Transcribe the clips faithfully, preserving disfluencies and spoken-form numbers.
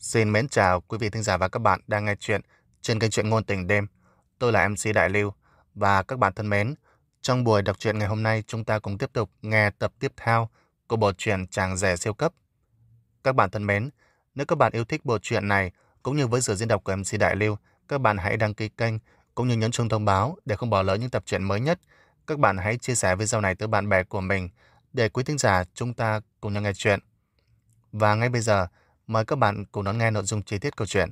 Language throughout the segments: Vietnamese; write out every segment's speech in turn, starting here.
Xin mến chào quý vị thính giả và các bạn đang nghe chuyện trên kênh truyện ngôn tình đêm. Tôi là em xê Đại Lưu và các bạn thân mến, trong buổi đọc truyện ngày hôm nay chúng ta cùng tiếp tục nghe tập tiếp theo của bộ truyện Chàng rể siêu cấp. Các bạn thân mến, nếu các bạn yêu thích bộ truyện này cũng như với sự diễn đọc của em xê Đại Lưu, các bạn hãy đăng ký kênh cũng như nhấn chuông thông báo để không bỏ lỡ những tập truyện mới nhất. Các bạn hãy chia sẻ video này tới bạn bè của mình để quý thính giả chúng ta cùng nhau nghe chuyện. Và ngay bây giờ, mời các bạn cùng đón nghe nội dung chi tiết câu chuyện.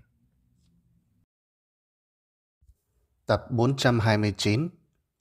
Tập bốn trăm hai mươi chín.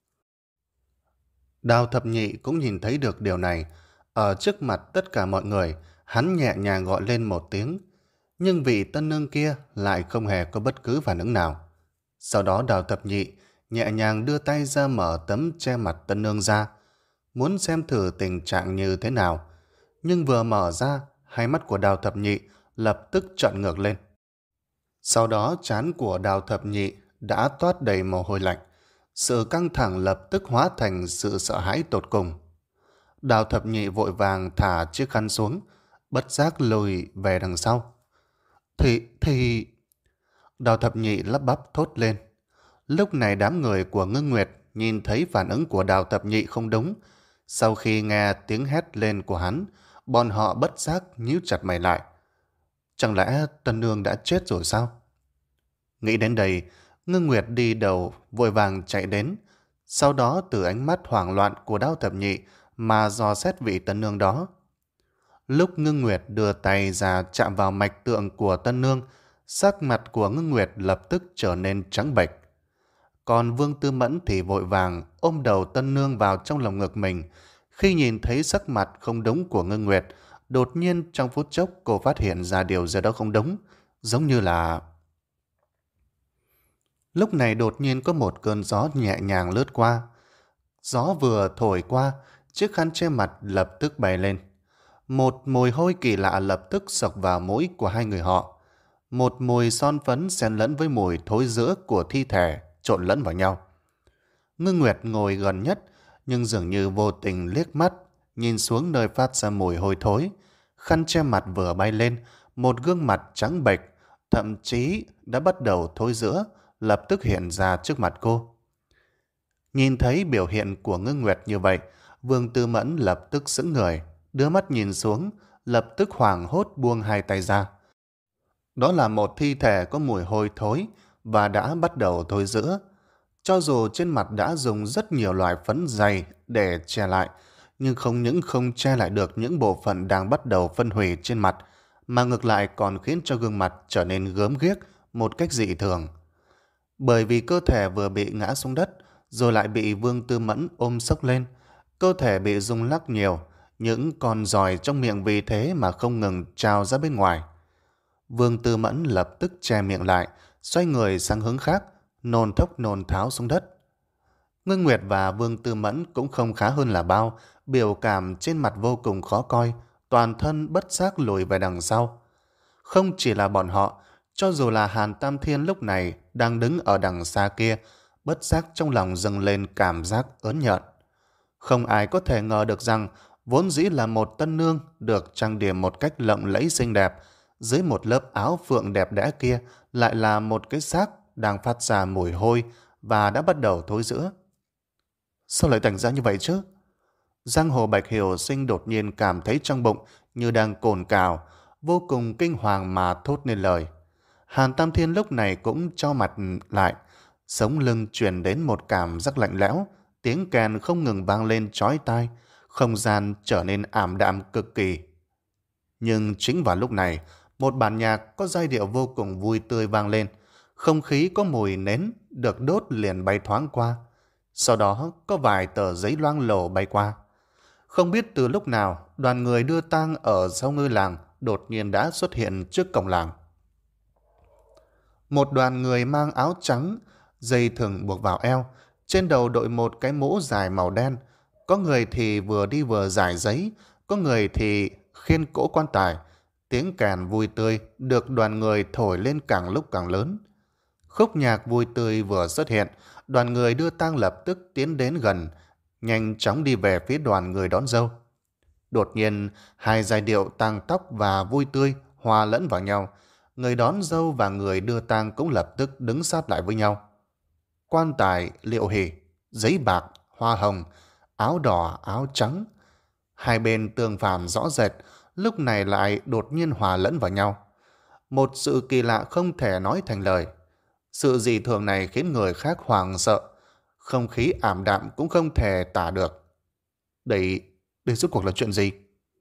Đào Thập Nhị cũng nhìn thấy được điều này. Ở trước mặt tất cả mọi người, hắn nhẹ nhàng gọi lên một tiếng. Nhưng vị tân nương kia lại không hề có bất cứ phản ứng nào. Sau đó Đào Thập Nhị nhẹ nhàng đưa tay ra mở tấm che mặt tân nương ra, muốn xem thử tình trạng như thế nào. Nhưng vừa mở ra, hai mắt của Đào Thập Nhị lập tức trợn ngược lên. Sau đó trán của Đào Thập Nhị đã toát đầy mồ hôi lạnh. Sự căng thẳng lập tức hóa thành sự sợ hãi tột cùng. Đào Thập Nhị vội vàng thả chiếc khăn xuống, bất giác lùi về đằng sau. Thì... thì... Đào Thập Nhị lắp bắp thốt lên. Lúc này đám người của Ngưng Nguyệt nhìn thấy phản ứng của Đào Thập Nhị không đúng. Sau khi nghe tiếng hét lên của hắn, bọn họ bất giác nhíu chặt mày lại. Chẳng lẽ tân nương đã chết rồi sao? Nghĩ đến đây, Ngưng Nguyệt đi đầu vội vàng chạy đến. Sau đó từ ánh mắt hoảng loạn của Đào Thập Nhị mà dò xét vị tân nương đó. Lúc Ngưng Nguyệt đưa tay ra chạm vào mạch tượng của tân nương, sắc mặt của Ngưng Nguyệt lập tức trở nên trắng bệch. Còn Vương Tư Mẫn thì vội vàng ôm đầu tân nương vào trong lòng ngực mình. Khi nhìn thấy sắc mặt không đúng của Ngưng Nguyệt, đột nhiên trong phút chốc cô phát hiện ra điều gì đó không đúng, giống như là... Lúc này đột nhiên có một cơn gió nhẹ nhàng lướt qua. Gió vừa thổi qua, chiếc khăn che mặt lập tức bay lên. Một mùi hôi kỳ lạ lập tức sộc vào mũi của hai người họ. Một mùi son phấn xen lẫn với mùi thối rữa của thi thể trộn lẫn vào nhau. Ngưng Nguyệt ngồi gần nhất, nhưng dường như vô tình liếc mắt, nhìn xuống nơi phát ra mùi hôi thối. Khăn che mặt vừa bay lên, một gương mặt trắng bệch, thậm chí đã bắt đầu thối rữa, lập tức hiện ra trước mặt cô. Nhìn thấy biểu hiện của Ngưng Nguyệt như vậy, Vương Tư Mẫn lập tức sững người, đưa mắt nhìn xuống, lập tức hoảng hốt buông hai tay ra. Đó là một thi thể có mùi hôi thối và đã bắt đầu thối rữa. Cho dù trên mặt đã dùng rất nhiều loại phấn dày để che lại, nhưng không những không che lại được những bộ phận đang bắt đầu phân hủy trên mặt, mà ngược lại còn khiến cho gương mặt trở nên gớm ghiếc một cách dị thường. Bởi vì cơ thể vừa bị ngã xuống đất, rồi lại bị Vương Tư Mẫn ôm xốc lên, cơ thể bị rung lắc nhiều, những con giòi trong miệng vì thế mà không ngừng trào ra bên ngoài. Vương Tư Mẫn lập tức che miệng lại, xoay người sang hướng khác, nôn thốc nôn tháo xuống đất. Ngưng Nguyệt và Vương Tư Mẫn cũng không khá hơn là bao, biểu cảm trên mặt vô cùng khó coi, toàn thân bất giác lùi về đằng sau. Không chỉ là bọn họ, cho dù là Hàn Tam Thiên lúc này đang đứng ở đằng xa kia, bất giác trong lòng dâng lên cảm giác ớn nhợn. Không ai có thể ngờ được rằng vốn dĩ là một tân nương được trang điểm một cách lộng lẫy xinh đẹp, dưới một lớp áo phượng đẹp đẽ kia lại là một cái xác đang phát ra mùi hôi và đã bắt đầu thối rữa. Sao lại thành ra như vậy chứ? Giang hồ Bạch Hiểu Sinh đột nhiên cảm thấy trong bụng như đang cồn cào, vô cùng kinh hoàng mà thốt nên lời. Hàn Tam Thiên lúc này cũng cho mặt lại, sống lưng truyền đến một cảm giác lạnh lẽo, tiếng kèn không ngừng vang lên chói tai, không gian trở nên ảm đạm cực kỳ. Nhưng chính vào lúc này, một bản nhạc có giai điệu vô cùng vui tươi vang lên, không khí có mùi nến được đốt liền bay thoáng qua. Sau đó có vài tờ giấy loang lổ bay qua. Không biết từ lúc nào, đoàn người đưa tang ở sau ngôi làng đột nhiên đã xuất hiện trước cổng làng. Một đoàn người mang áo trắng, dây thừng buộc vào eo, trên đầu đội một cái mũ dài màu đen. Có người thì vừa đi vừa giải giấy, có người thì khiêng cỗ quan tài. Tiếng kèn vui tươi được đoàn người thổi lên càng lúc càng lớn. Khúc nhạc vui tươi vừa xuất hiện, đoàn người đưa tang lập tức tiến đến gần, nhanh chóng đi về phía đoàn người đón dâu. Đột nhiên, hai giai điệu tang tóc và vui tươi hòa lẫn vào nhau. người đón dâu và người đưa tang cũng lập tức đứng sát lại với nhau. Quan tài, liệu hỷ, giấy bạc, hoa hồng, áo đỏ, áo trắng. Hai bên tương phản rõ rệt, lúc này lại đột nhiên hòa lẫn vào nhau. Một sự kỳ lạ không thể nói thành lời. Sự dị thường này khiến người khác hoảng sợ. Không khí ảm đạm cũng không thể tả được. Đây, đây rốt cuộc là chuyện gì?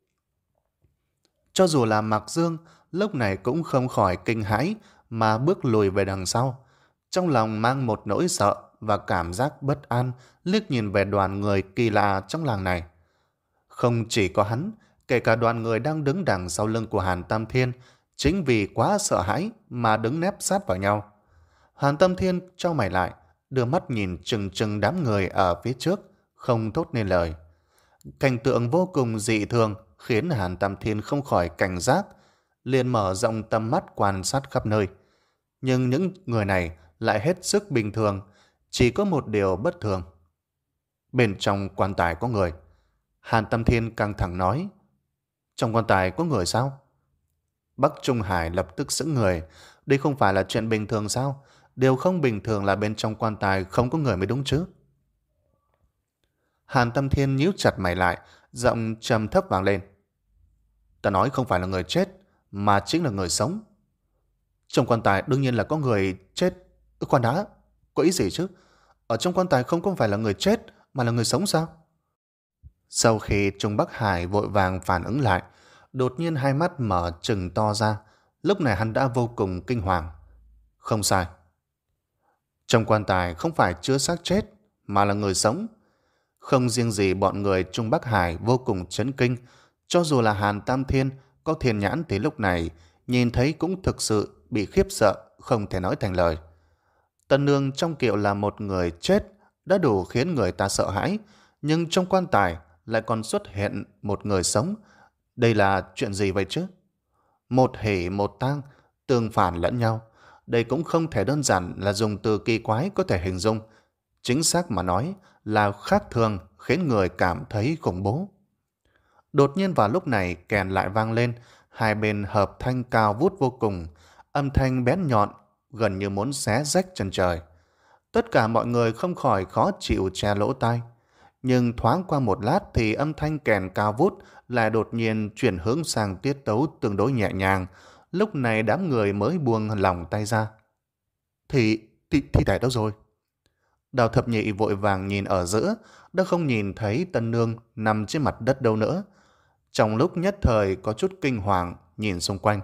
Cho dù là Mạc Dương, lúc này cũng không khỏi kinh hãi mà bước lùi về đằng sau. Trong lòng mang một nỗi sợ và cảm giác bất an, liếc nhìn về đoàn người kỳ lạ trong làng này. Không chỉ có hắn, kể cả đoàn người đang đứng đằng sau lưng của Hàn Tam Thiên, chính vì quá sợ hãi mà đứng nép sát vào nhau. Hàn Tam Thiên chau mày lại, đưa mắt nhìn chừng chừng đám người ở phía trước, không thốt nên lời. Cảnh tượng vô cùng dị thường khiến Hàn Tam Thiên không khỏi cảnh giác, liền mở rộng tầm mắt quan sát khắp nơi. Nhưng những người này lại hết sức bình thường, chỉ có một điều bất thường. Bên trong quan tài có người. Hàn Tam Thiên căng thẳng nói, trong quan tài có người sao? Bắc Trung Hải lập tức sững người. Đây không phải là chuyện bình thường sao? Điều không bình thường là bên trong quan tài không có người mới đúng chứ. Hàn Tam Thiên nhíu chặt mày lại, giọng trầm thấp vang lên. Ta nói không phải là người chết, mà chính là người sống. Trong quan tài đương nhiên là có người chết. Khoan đã, có ý gì chứ? Ở trong quan tài không có phải là người chết, mà là người sống sao? Sau khi Trung Bắc Hải vội vàng phản ứng lại, đột nhiên hai mắt mở trừng to ra. Lúc này hắn đã vô cùng kinh hoàng. Không sai. Trong quan tài không phải chứa xác chết, mà là người sống. Không riêng gì bọn người Trung Bắc Hải vô cùng chấn kinh, cho dù là Hàn Tam Thiên có thiên nhãn thì lúc này nhìn thấy cũng thực sự bị khiếp sợ, không thể nói thành lời. Tân nương trong kiệu là một người chết đã đủ khiến người ta sợ hãi, nhưng trong quan tài lại còn xuất hiện một người sống. Đây là chuyện gì vậy chứ? Một hỉ một tang, tương phản lẫn nhau. Đây cũng không thể đơn giản là dùng từ kỳ quái có thể hình dung. Chính xác mà nói là khác thường, khiến người cảm thấy khủng bố. Đột nhiên vào lúc này kèn lại vang lên, hai bên hợp thanh cao vút vô cùng, âm thanh bén nhọn, gần như muốn xé rách chân trời. Tất cả mọi người không khỏi khó chịu che lỗ tai. Nhưng thoáng qua một lát thì âm thanh kèn cao vút lại đột nhiên chuyển hướng sang tiết tấu tương đối nhẹ nhàng. Lúc này đám người mới buông lòng tay ra. Thì, thì, thì thể đâu rồi? Đào Thập Nhị vội vàng nhìn ở giữa, đã không nhìn thấy Tân Nương nằm trên mặt đất đâu nữa. Trong lúc nhất thời có chút kinh hoàng nhìn xung quanh.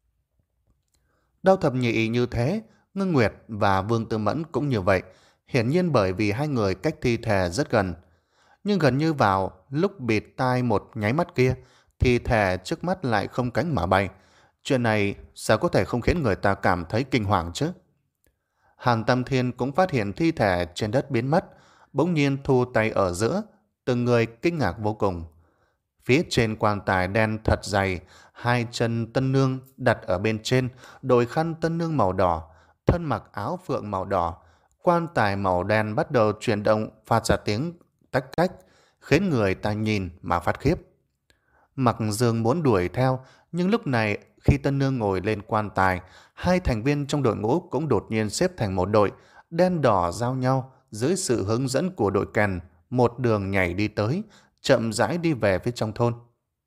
Đào Thập Nhị như thế, Ngưng Nguyệt và Vương Tư Mẫn cũng như vậy, hiển nhiên bởi vì hai người cách thi thể rất gần. Nhưng gần như vào lúc bịt tai một nháy mắt kia, thi thể trước mắt lại không cánh mà bay. Chuyện này sao có thể không khiến người ta cảm thấy kinh hoàng chứ? Hàn Tam Thiên cũng phát hiện thi thể trên đất biến mất, bỗng nhiên thu tay ở giữa, từng người kinh ngạc vô cùng. Phía trên quan tài đen thật dày, hai chân Tân Nương đặt ở bên trên, đội khăn Tân Nương màu đỏ, thân mặc áo phượng màu đỏ. Quan tài màu đen bắt đầu chuyển động, phát ra tiếng tách tách, khiến người ta nhìn mà phát khiếp. Mặc Dương muốn đuổi theo, nhưng lúc này khi Tân Nương ngồi lên quan tài, hai thành viên trong đội ngũ cũng đột nhiên xếp thành một đội, đen đỏ giao nhau dưới sự hướng dẫn của đội kèn, một đường nhảy đi tới, chậm rãi đi về phía trong thôn.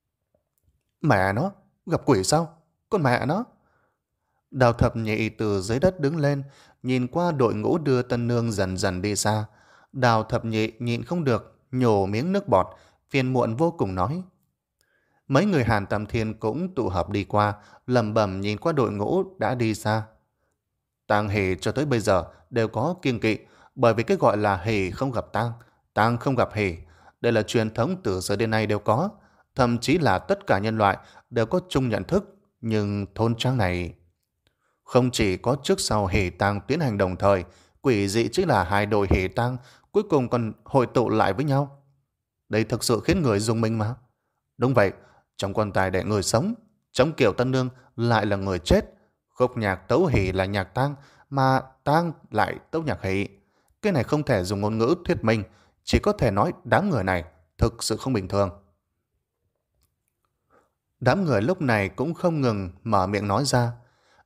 Mẹ nó, gặp quỷ sao? Con mẹ nó! Đào Thập Nhị từ dưới đất đứng lên, nhìn qua đội ngũ đưa Tân Nương dần dần đi xa. Đào Thập Nhị nhịn không được, nhổ miếng nước bọt, phiền muộn vô cùng nói. Mấy người Hàn Tam Thiên cũng tụ hợp đi qua, lẩm bẩm nhìn qua đội ngũ đã đi xa. Tang hỷ cho tới bây giờ đều có kiêng kỵ, bởi vì cái gọi là hỷ không gặp tang, tang không gặp hỷ. Đây là truyền thống từ xưa đến nay đều có, thậm chí là tất cả nhân loại đều có chung nhận thức. Nhưng thôn trang này không chỉ có trước sau hỷ tang tiến hành đồng thời, quỷ dị chính là hai đội hỷ tang cuối cùng còn hội tụ lại với nhau. Đây thực sự khiến người rùng mình mà. Đúng vậy, trong quan tài để người sống, trong kiểu Tân Nương lại là người chết. Khúc nhạc tấu hỷ là nhạc tang, mà tang lại tấu nhạc hỷ. Cái này không thể dùng ngôn ngữ thuyết minh, chỉ có thể nói đám người này thực sự không bình thường. Đám người lúc này cũng không ngừng mở miệng nói ra.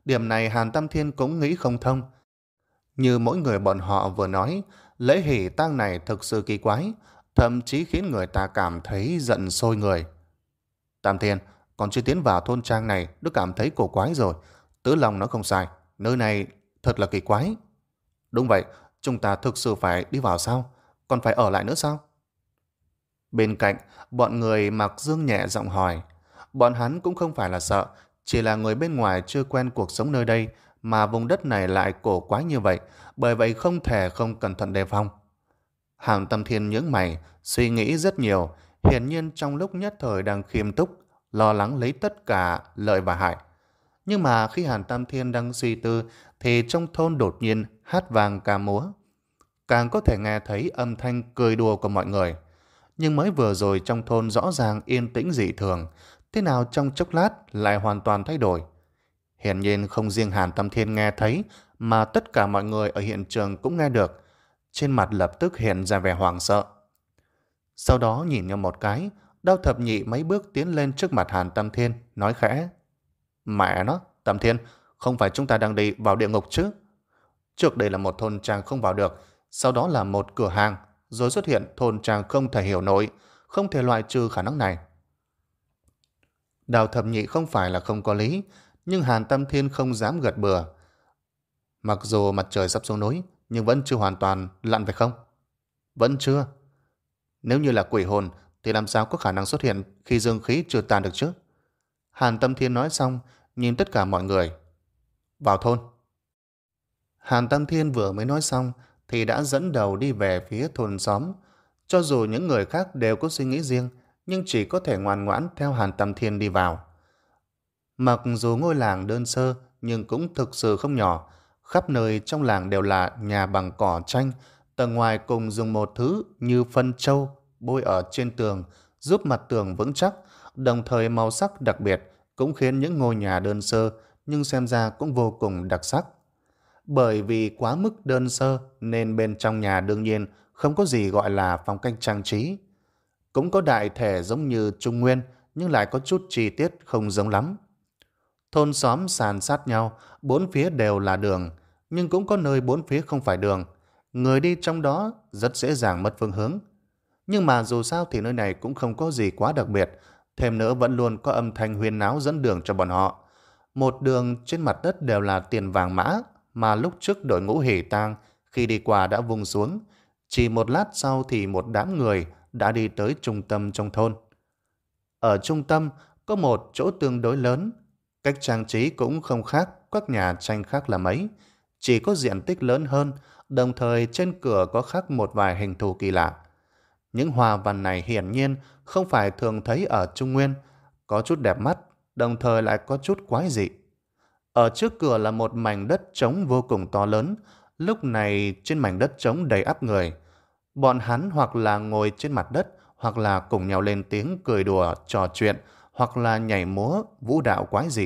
Điểm này Hàn Tam Thiên cũng nghĩ không thông. Như mỗi người bọn họ vừa nói, lễ hỷ tang này thực sự kỳ quái, thậm chí khiến người ta cảm thấy giận sôi người. Tam Thiên, còn chưa tiến vào thôn trang này, đã cảm thấy cổ quái rồi. Tứ Long nói không sai, nơi này thật là kỳ quái. Đúng vậy, chúng ta thực sự phải đi vào sao? Còn phải ở lại nữa sao? Bên cạnh, bọn người mặc dương nhẹ giọng hỏi. Bọn hắn cũng không phải là sợ, chỉ là người bên ngoài chưa quen cuộc sống nơi đây, mà vùng đất này lại cổ quái như vậy, bởi vậy không thể không cẩn thận đề phòng. Hàn Tâm Thiên nhướng mày, suy nghĩ rất nhiều, hiển nhiên trong lúc nhất thời đang khiêm túc, lo lắng lấy tất cả lợi và hại. Nhưng mà khi Hàn Tam Thiên đang suy tư, thì trong thôn đột nhiên hát vang ca múa. Càng có thể nghe thấy âm thanh cười đùa của mọi người. Nhưng mới vừa rồi trong thôn rõ ràng yên tĩnh dị thường, thế nào trong chốc lát lại hoàn toàn thay đổi. Hiển nhiên không riêng Hàn Tam Thiên nghe thấy, mà tất cả mọi người ở hiện trường cũng nghe được. Trên mặt lập tức hiện ra vẻ hoảng sợ. Sau đó nhìn nhau một cái, Đao Thập Nhị mấy bước tiến lên trước mặt Hàn Tam Thiên, nói khẽ. Mẹ nó, Tam Thiên, không phải chúng ta đang đi vào địa ngục chứ? Trước đây là một thôn trang không vào được, sau đó là một cửa hàng, rồi xuất hiện thôn trang không thể hiểu nổi, không thể loại trừ khả năng này. Đào Thập Nhị không phải là không có lý, nhưng Hàn Tam Thiên không dám gật bừa. Mặc dù mặt trời sắp xuống núi, nhưng vẫn chưa hoàn toàn lặn phải không? Vẫn chưa. Nếu như là quỷ hồn, thì làm sao có khả năng xuất hiện khi dương khí chưa tan được chứ? Hàn Tam Thiên nói xong, nhìn tất cả mọi người. Vào thôn. Hàn Tam Thiên vừa mới nói xong, thì đã dẫn đầu đi về phía thôn xóm. Cho dù những người khác đều có suy nghĩ riêng, nhưng chỉ có thể ngoan ngoãn theo Hàn Tam Thiên đi vào. Mặc dù ngôi làng đơn sơ, nhưng cũng thực sự không nhỏ. Khắp nơi trong làng đều là nhà bằng cỏ tranh, tầng ngoài cùng dùng một thứ như phân trâu bôi ở trên tường, giúp mặt tường vững chắc, đồng thời màu sắc đặc biệt cũng khiến những ngôi nhà đơn sơ nhưng xem ra cũng vô cùng đặc sắc. Bởi vì quá mức đơn sơ nên bên trong nhà đương nhiên không có gì gọi là phong cách trang trí. Cũng có đại thể giống như Trung Nguyên, nhưng lại có chút chi tiết không giống lắm. Thôn xóm sàn sát nhau, bốn phía đều là đường, nhưng cũng có nơi bốn phía không phải đường. Người đi trong đó rất dễ dàng mất phương hướng. Nhưng mà dù sao thì nơi này cũng không có gì quá đặc biệt, thêm nữa vẫn luôn có âm thanh huyên náo dẫn đường cho bọn họ. Một đường trên mặt đất đều là tiền vàng mã, mà lúc trước đội ngũ hỉ tang khi đi qua đã vung xuống. Chỉ một lát sau thì một đám người đã đi tới trung tâm trong thôn. Ở trung tâm có một chỗ tương đối lớn, cách trang trí cũng không khác các nhà tranh khác là mấy, chỉ có diện tích lớn hơn, đồng thời trên cửa có khắc một vài hình thù kỳ lạ. Những hoa văn này hiển nhiên không phải thường thấy ở Trung Nguyên, có chút đẹp mắt, đồng thời lại có chút quái dị. Ở trước cửa là một mảnh đất trống vô cùng to lớn, lúc này trên mảnh đất trống đầy ắp người. Bọn hắn hoặc là ngồi trên mặt đất, hoặc là cùng nhau lên tiếng cười đùa, trò chuyện, hoặc là nhảy múa, vũ đạo quái dị.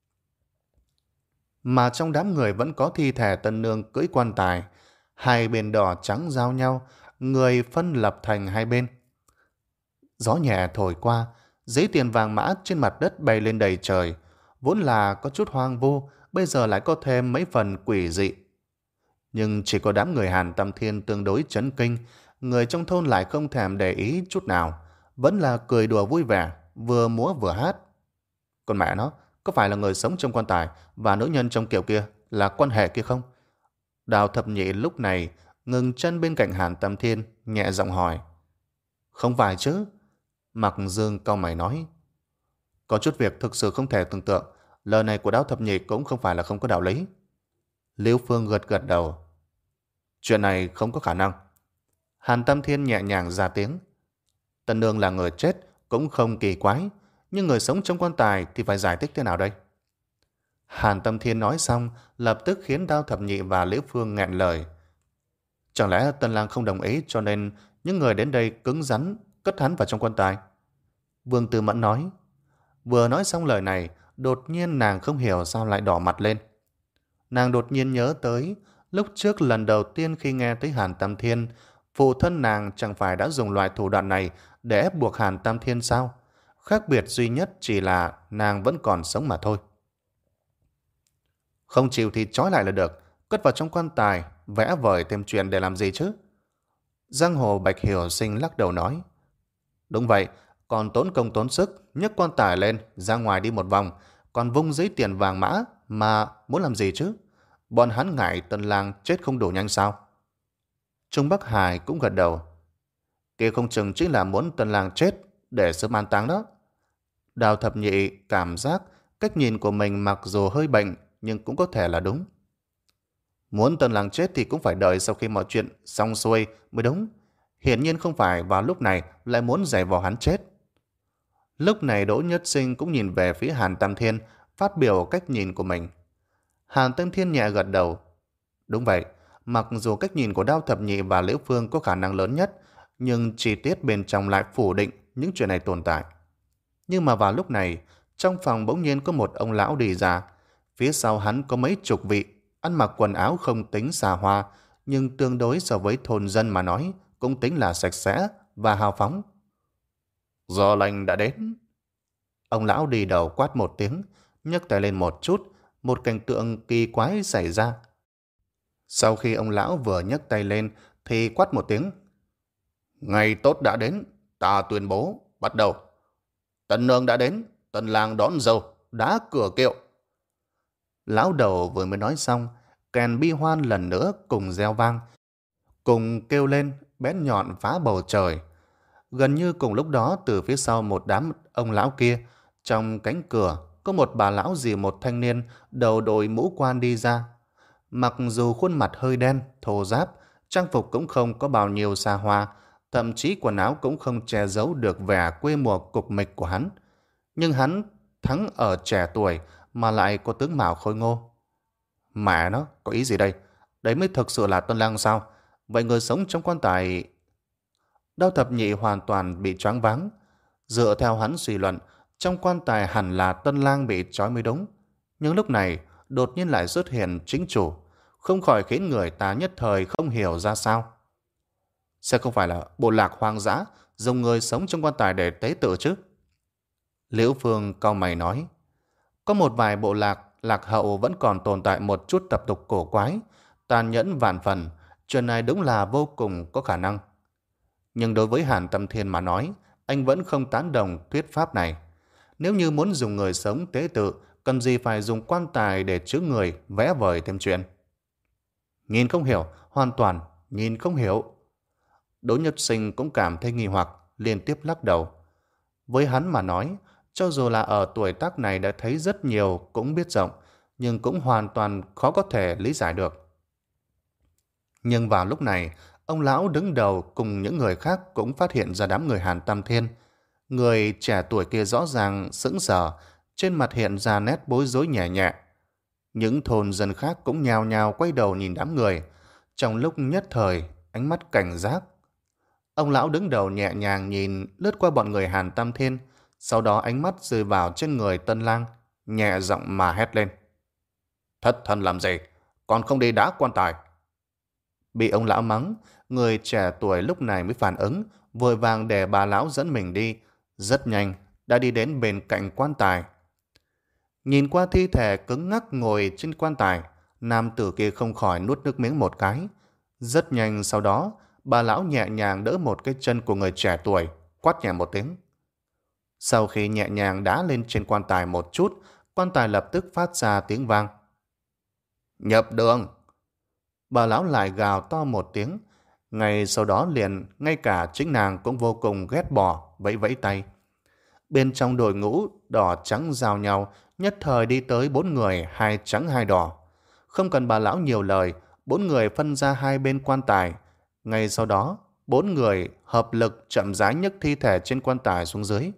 Mà trong đám người vẫn có thi thể tân nương cưỡi quan tài, hai bên đỏ trắng giao nhau, người phân lập thành hai bên. Gió nhẹ thổi qua, giấy tiền vàng mã trên mặt đất bay lên đầy trời, vốn là có chút hoang vu, bây giờ lại có thêm mấy phần quỷ dị. Nhưng chỉ có đám người Hàn Tam Thiên tương đối chấn kinh, người trong thôn lại không thèm để ý chút nào, vẫn là cười đùa vui vẻ, vừa múa vừa hát. Còn mẹ nó, có phải là người sống trong quan tài và nữ nhân trong kiểu kia là quan hệ kia không? Đào Thập Nhị lúc này ngừng chân bên cạnh Hàn Tam Thiên, nhẹ giọng hỏi. Không phải chứ? Mặc Dương cau mày nói. Có chút việc thực sự không thể tưởng tượng, lời này của Đào Thập Nhị cũng không phải là không có đạo lý. Liễu Phương gật gật đầu. Chuyện này không có khả năng. Hàn Tam Thiên nhẹ nhàng ra tiếng. Tân nương là người chết cũng không kỳ quái, nhưng người sống trong quan tài thì phải giải thích thế nào đây? Hàn Tam Thiên nói xong, lập tức khiến Đao Thập Nhị và Liễu Phương nghẹn lời. Chẳng lẽ Tân Lang không đồng ý cho nên những người đến đây cứng rắn cất hắn vào trong quan tài? Vương Tư Mẫn nói. Vừa nói xong lời này, đột nhiên nàng không hiểu sao lại đỏ mặt lên. Nàng đột nhiên nhớ tới lúc trước lần đầu tiên khi nghe tới Hàn Tam Thiên, phụ thân nàng chẳng phải đã dùng loại thủ đoạn này để ép buộc Hàn Tam Thiên sao? Khác biệt duy nhất chỉ là nàng vẫn còn sống mà thôi. Không chịu thì trói lại là được, cất vào trong quan tài, vẽ vời thêm chuyện để làm gì chứ? Giang hồ Bạch Hiểu Sinh lắc đầu nói. Đúng vậy, còn tốn công tốn sức, nhấc quan tài lên, ra ngoài đi một vòng, còn vung giấy tiền vàng mã mà muốn làm gì chứ? Bọn hắn ngại Tân Lang chết không đủ nhanh sao? Trung Bắc Hải cũng gật đầu. Kia không chừng chính là muốn Tân Lang chết để sớm an táng đó. Đào Thập Nhị cảm giác cách nhìn của mình mặc dù hơi bệnh nhưng cũng có thể là đúng. Muốn Tân Lang chết thì cũng phải đợi sau khi mọi chuyện xong xuôi mới đúng. Hiển nhiên không phải vào lúc này lại muốn giày vò hắn chết. Lúc này Đỗ Nhất Sinh cũng nhìn về phía Hàn Tam Thiên, phát biểu cách nhìn của mình. Hàn Tam Thiên nhẹ gật đầu. Đúng vậy, mặc dù cách nhìn của Đao Thập Nhị và Liễu Phương có khả năng lớn nhất, nhưng chi tiết bên trong lại phủ định những chuyện này tồn tại. Nhưng mà vào lúc này, trong phòng bỗng nhiên có một ông lão đi ra. Phía sau hắn có mấy chục vị, ăn mặc quần áo không tính xa hoa, nhưng tương đối so với thôn dân mà nói, cũng tính là sạch sẽ và hào phóng. Giờ lành đã đến. Ông lão đi đầu quát một tiếng, nhấc tay lên một chút, một cảnh tượng kỳ quái xảy ra. Sau khi ông lão vừa nhấc tay lên, thì quát một tiếng. Ngày tốt đã đến, ta tuyên bố, bắt đầu. Tân nương đã đến, tân lang đón dâu, đá cửa kiệu. Lão đầu vừa mới nói xong, kèn bi hoan lần nữa cùng reo vang, cùng kêu lên bén nhọn phá bầu trời. Gần như cùng lúc đó, từ phía sau một đám ông lão kia, trong cánh cửa có một bà lão dì một thanh niên đầu đội mũ quan đi ra. Mặc dù khuôn mặt hơi đen, thô ráp, trang phục cũng không có bao nhiêu xa hoa, thậm chí quần áo cũng không che giấu được vẻ quê mùa cục mịch của hắn. Nhưng hắn thắng ở trẻ tuổi mà lại có tướng mạo khôi ngô. Mẹ nó, có ý gì đây? Đấy mới thực sự là Tân Lang sao? Vậy người sống trong quan tài... Đao Thập Nhị hoàn toàn bị choáng váng. Dựa theo hắn suy luận, trong quan tài hẳn là Tân Lang bị trói mới đúng. Nhưng lúc này, đột nhiên lại xuất hiện chính chủ, không khỏi khiến người ta nhất thời không hiểu ra sao. Sẽ không phải là bộ lạc hoang dã dùng người sống trong quan tài để tế tự chứ? Liễu Phương cau mày nói. Có một vài bộ lạc lạc hậu vẫn còn tồn tại một chút tập tục cổ quái, tàn nhẫn vạn phần. Chuyện này đúng là vô cùng có khả năng. Nhưng đối với Hàn Tâm Thiên mà nói, anh vẫn không tán đồng thuyết pháp này. Nếu như muốn dùng người sống tế tự, cần gì phải dùng quan tài để chứa người vẽ vời thêm chuyện? Nhìn không hiểu, hoàn toàn nhìn không hiểu. Đỗ Nhất Sinh cũng cảm thấy nghi hoặc, liên tiếp lắc đầu. Với hắn mà nói, cho dù là ở tuổi tác này đã thấy rất nhiều cũng biết rộng, nhưng cũng hoàn toàn khó có thể lý giải được. Nhưng vào lúc này, ông lão đứng đầu cùng những người khác cũng phát hiện ra đám người Hàn Tam Thiên. Người trẻ tuổi kia rõ ràng sững sờ, trên mặt hiện ra nét bối rối nhẹ nhẹ. Những thôn dân khác cũng nhào nhào quay đầu nhìn đám người. Trong lúc nhất thời, ánh mắt cảnh giác. Ông lão đứng đầu nhẹ nhàng nhìn lướt qua bọn người Hàn Tam Thiên, sau đó ánh mắt rơi vào trên người Tân Lang, nhẹ giọng mà hét lên. Thất thần làm gì? Còn không đi đá quan tài. Bị ông lão mắng, người trẻ tuổi lúc này mới phản ứng, vội vàng để bà lão dẫn mình đi. Rất nhanh, đã đi đến bên cạnh quan tài. Nhìn qua thi thể cứng ngắc ngồi trên quan tài, nam tử kia không khỏi nuốt nước miếng một cái. Rất nhanh sau đó, bà lão nhẹ nhàng đỡ một cái chân của người trẻ tuổi, quát nhẹ một tiếng. Sau khi nhẹ nhàng đá lên trên quan tài một chút, quan tài lập tức phát ra tiếng vang. Nhập đường! Bà lão lại gào to một tiếng. Ngay sau đó liền, ngay cả chính nàng cũng vô cùng ghét bỏ, vẫy vẫy tay. Bên trong đội ngũ đỏ trắng giao nhau, nhất thời đi tới bốn người, hai trắng hai đỏ. Không cần bà lão nhiều lời, bốn người phân ra hai bên quan tài. Ngay sau đó, bốn người hợp lực chậm rãi nhấc thi thể trên quan tài xuống dưới.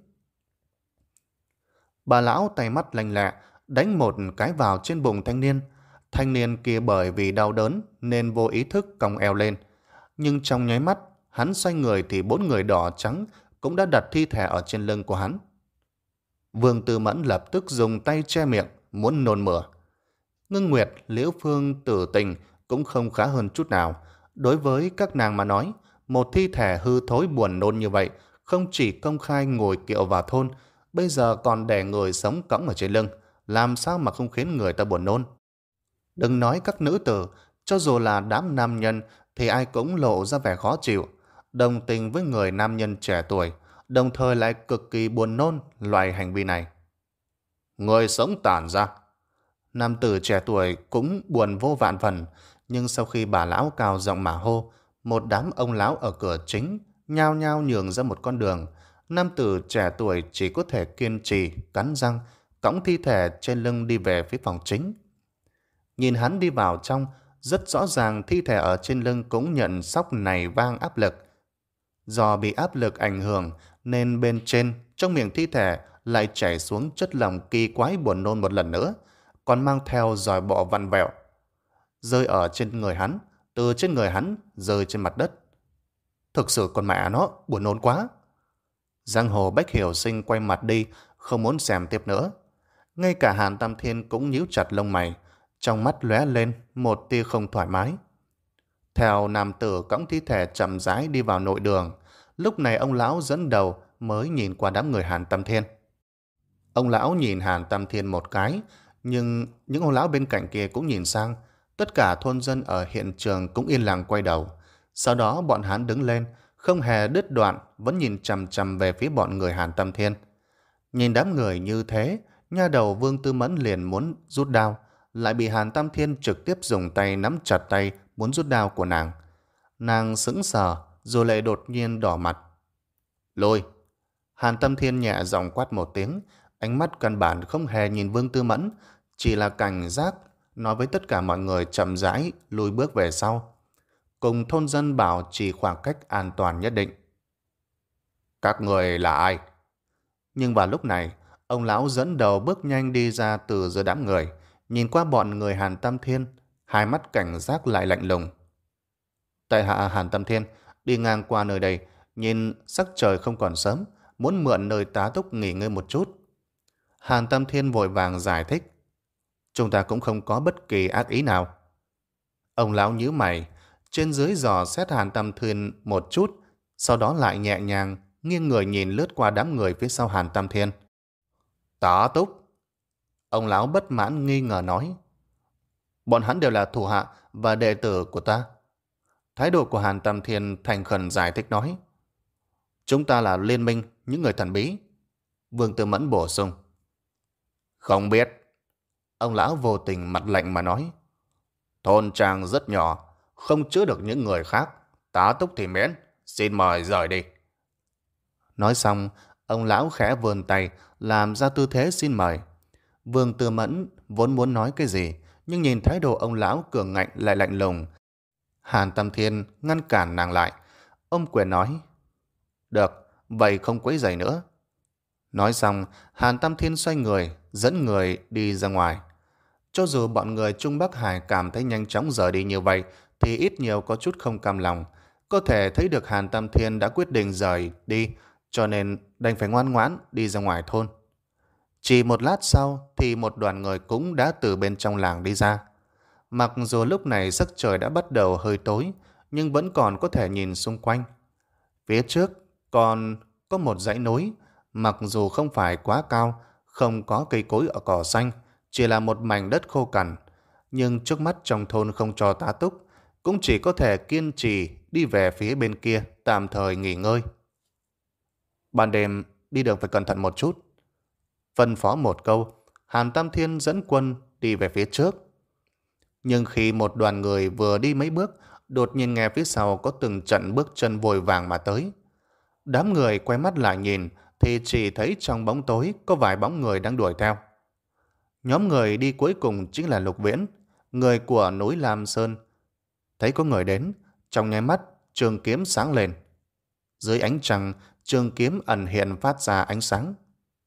Bà lão tay mắt lanh lẹ, đánh một cái vào trên bụng thanh niên. Thanh niên kia bởi vì đau đớn nên vô ý thức cong eo lên. Nhưng trong nháy mắt, hắn xoay người thì bốn người đỏ trắng cũng đã đặt thi thể ở trên lưng của hắn. Vương Tư Mẫn lập tức dùng tay che miệng, muốn nôn mửa. Ngưng Nguyệt, Liễu Phương, Tử Tình cũng không khá hơn chút nào. Đối với các nàng mà nói, một thi thể hư thối buồn nôn như vậy không chỉ công khai ngồi kiệu vào thôn, bây giờ còn để người sống cõng ở trên lưng, làm sao mà không khiến người ta buồn nôn. Đừng nói các nữ tử, cho dù là đám nam nhân thì ai cũng lộ ra vẻ khó chịu, đồng tình với người nam nhân trẻ tuổi, đồng thời lại cực kỳ buồn nôn loại hành vi này. Người sống tản ra. Nam tử trẻ tuổi cũng buồn vô vạn phần, nhưng sau khi bà lão cao giọng mà hô, một đám ông lão ở cửa chính nhao nhao nhường ra một con đường. Nam tử trẻ tuổi chỉ có thể kiên trì, cắn răng, cõng thi thể trên lưng đi về phía phòng chính. Nhìn hắn đi vào trong, rất rõ ràng thi thể ở trên lưng cũng nhận sóc này vang áp lực. Do bị áp lực ảnh hưởng nên bên trên, trong miệng thi thể lại chảy xuống chất lỏng kỳ quái buồn nôn một lần nữa, còn mang theo giòi bọ vặn vẹo, rơi ở trên người hắn, từ trên người hắn rơi trên mặt đất. Thực sự con mẹ nó, buồn nôn quá. Giang hồ Bách Hiểu Sinh quay mặt đi, không muốn xem tiếp nữa. Ngay cả Hàn Tam Thiên cũng nhíu chặt lông mày, trong mắt lóe lên một tia không thoải mái. Theo nam tử cõng thi thể chậm rãi đi vào nội đường, lúc này ông lão dẫn đầu mới nhìn qua đám người Hàn Tam Thiên. Ông lão nhìn Hàn Tam Thiên một cái, nhưng những ông lão bên cạnh kia cũng nhìn sang. Tất cả thôn dân ở hiện trường cũng yên lặng quay đầu. Sau đó bọn hắn đứng lên, không hề đứt đoạn, vẫn nhìn chằm chằm về phía bọn người Hàn Tam Thiên. Nhìn đám người như thế, nha đầu Vương Tư Mẫn liền muốn rút đao, lại bị Hàn Tam Thiên trực tiếp dùng tay nắm chặt tay muốn rút đao của nàng. Nàng sững sờ, rồi lại đột nhiên đỏ mặt. Lôi! Hàn Tam Thiên nhẹ giọng quát một tiếng, ánh mắt căn bản không hề nhìn Vương Tư Mẫn, chỉ là cảnh giác, nói với tất cả mọi người chậm rãi lùi bước về sau, cùng thôn dân bảo trì khoảng cách an toàn nhất định. Các người là ai? Nhưng vào lúc này, ông lão dẫn đầu bước nhanh đi ra từ giữa đám người, nhìn qua bọn người Hàn Tam Thiên, hai mắt cảnh giác lại lạnh lùng. Tại hạ Hàn Tam Thiên đi ngang qua nơi đây, nhìn sắc trời không còn sớm, muốn mượn nơi tá túc nghỉ ngơi một chút. Hàn Tam Thiên vội vàng giải thích. Chúng ta cũng không có bất kỳ ác ý nào. Ông lão nhíu mày, trên dưới dò xét Hàn Tam Thiên một chút, sau đó lại nhẹ nhàng nghiêng người nhìn lướt qua đám người phía sau Hàn Tam Thiên. Tá túc! Ông lão bất mãn nghi ngờ nói. Bọn hắn đều là thủ hạ và đệ tử của ta. Thái độ của Hàn Tam Thiên thành khẩn giải thích nói. Chúng ta là liên minh những người thần bí. Vương Tư Mẫn bổ sung. Không biết. Ông lão vô tình mặt lạnh mà nói. Thôn trang rất nhỏ, không chứa được những người khác. Tá túc thì miễn, xin mời rời đi. Nói xong, ông lão khẽ vươn tay, làm ra tư thế xin mời. Vương Tư Mẫn vốn muốn nói cái gì, nhưng nhìn thái độ ông lão cường ngạnh lại lạnh lùng. Hàn Tam Thiên ngăn cản nàng lại. Ông quyền nói. Được, vậy không quấy rầy nữa. Nói xong, Hàn Tam Thiên xoay người, dẫn người đi ra ngoài. Cho dù bọn người Trung Bắc Hải cảm thấy nhanh chóng rời đi như vậy, thì ít nhiều có chút không cam lòng. Có thể thấy được Hàn Tam Thiên đã quyết định rời đi, cho nên đành phải ngoan ngoãn đi ra ngoài thôn. Chỉ một lát sau thì một đoàn người cũng đã từ bên trong làng đi ra. Mặc dù lúc này sắc trời đã bắt đầu hơi tối, nhưng vẫn còn có thể nhìn xung quanh. Phía trước còn có một dãy núi, mặc dù không phải quá cao, không có cây cối ở cỏ xanh, chỉ là một mảnh đất khô cằn, nhưng trước mắt trong thôn không cho tá túc, cũng chỉ có thể kiên trì đi về phía bên kia tạm thời nghỉ ngơi. Ban đêm đi đường phải cẩn thận một chút. Phân phó một câu, Hàn Tam Thiên dẫn quân đi về phía trước. Nhưng khi một đoàn người vừa đi mấy bước, đột nhiên nghe phía sau có từng trận bước chân vội vàng mà tới. Đám người quay mắt lại nhìn thì chỉ thấy trong bóng tối có vài bóng người đang đuổi theo. Nhóm người đi cuối cùng chính là Lục Viễn, người của núi Lam Sơn. Thấy có người đến, trong nháy mắt trường kiếm sáng lên. Dưới ánh trăng, trường kiếm ẩn hiện phát ra ánh sáng.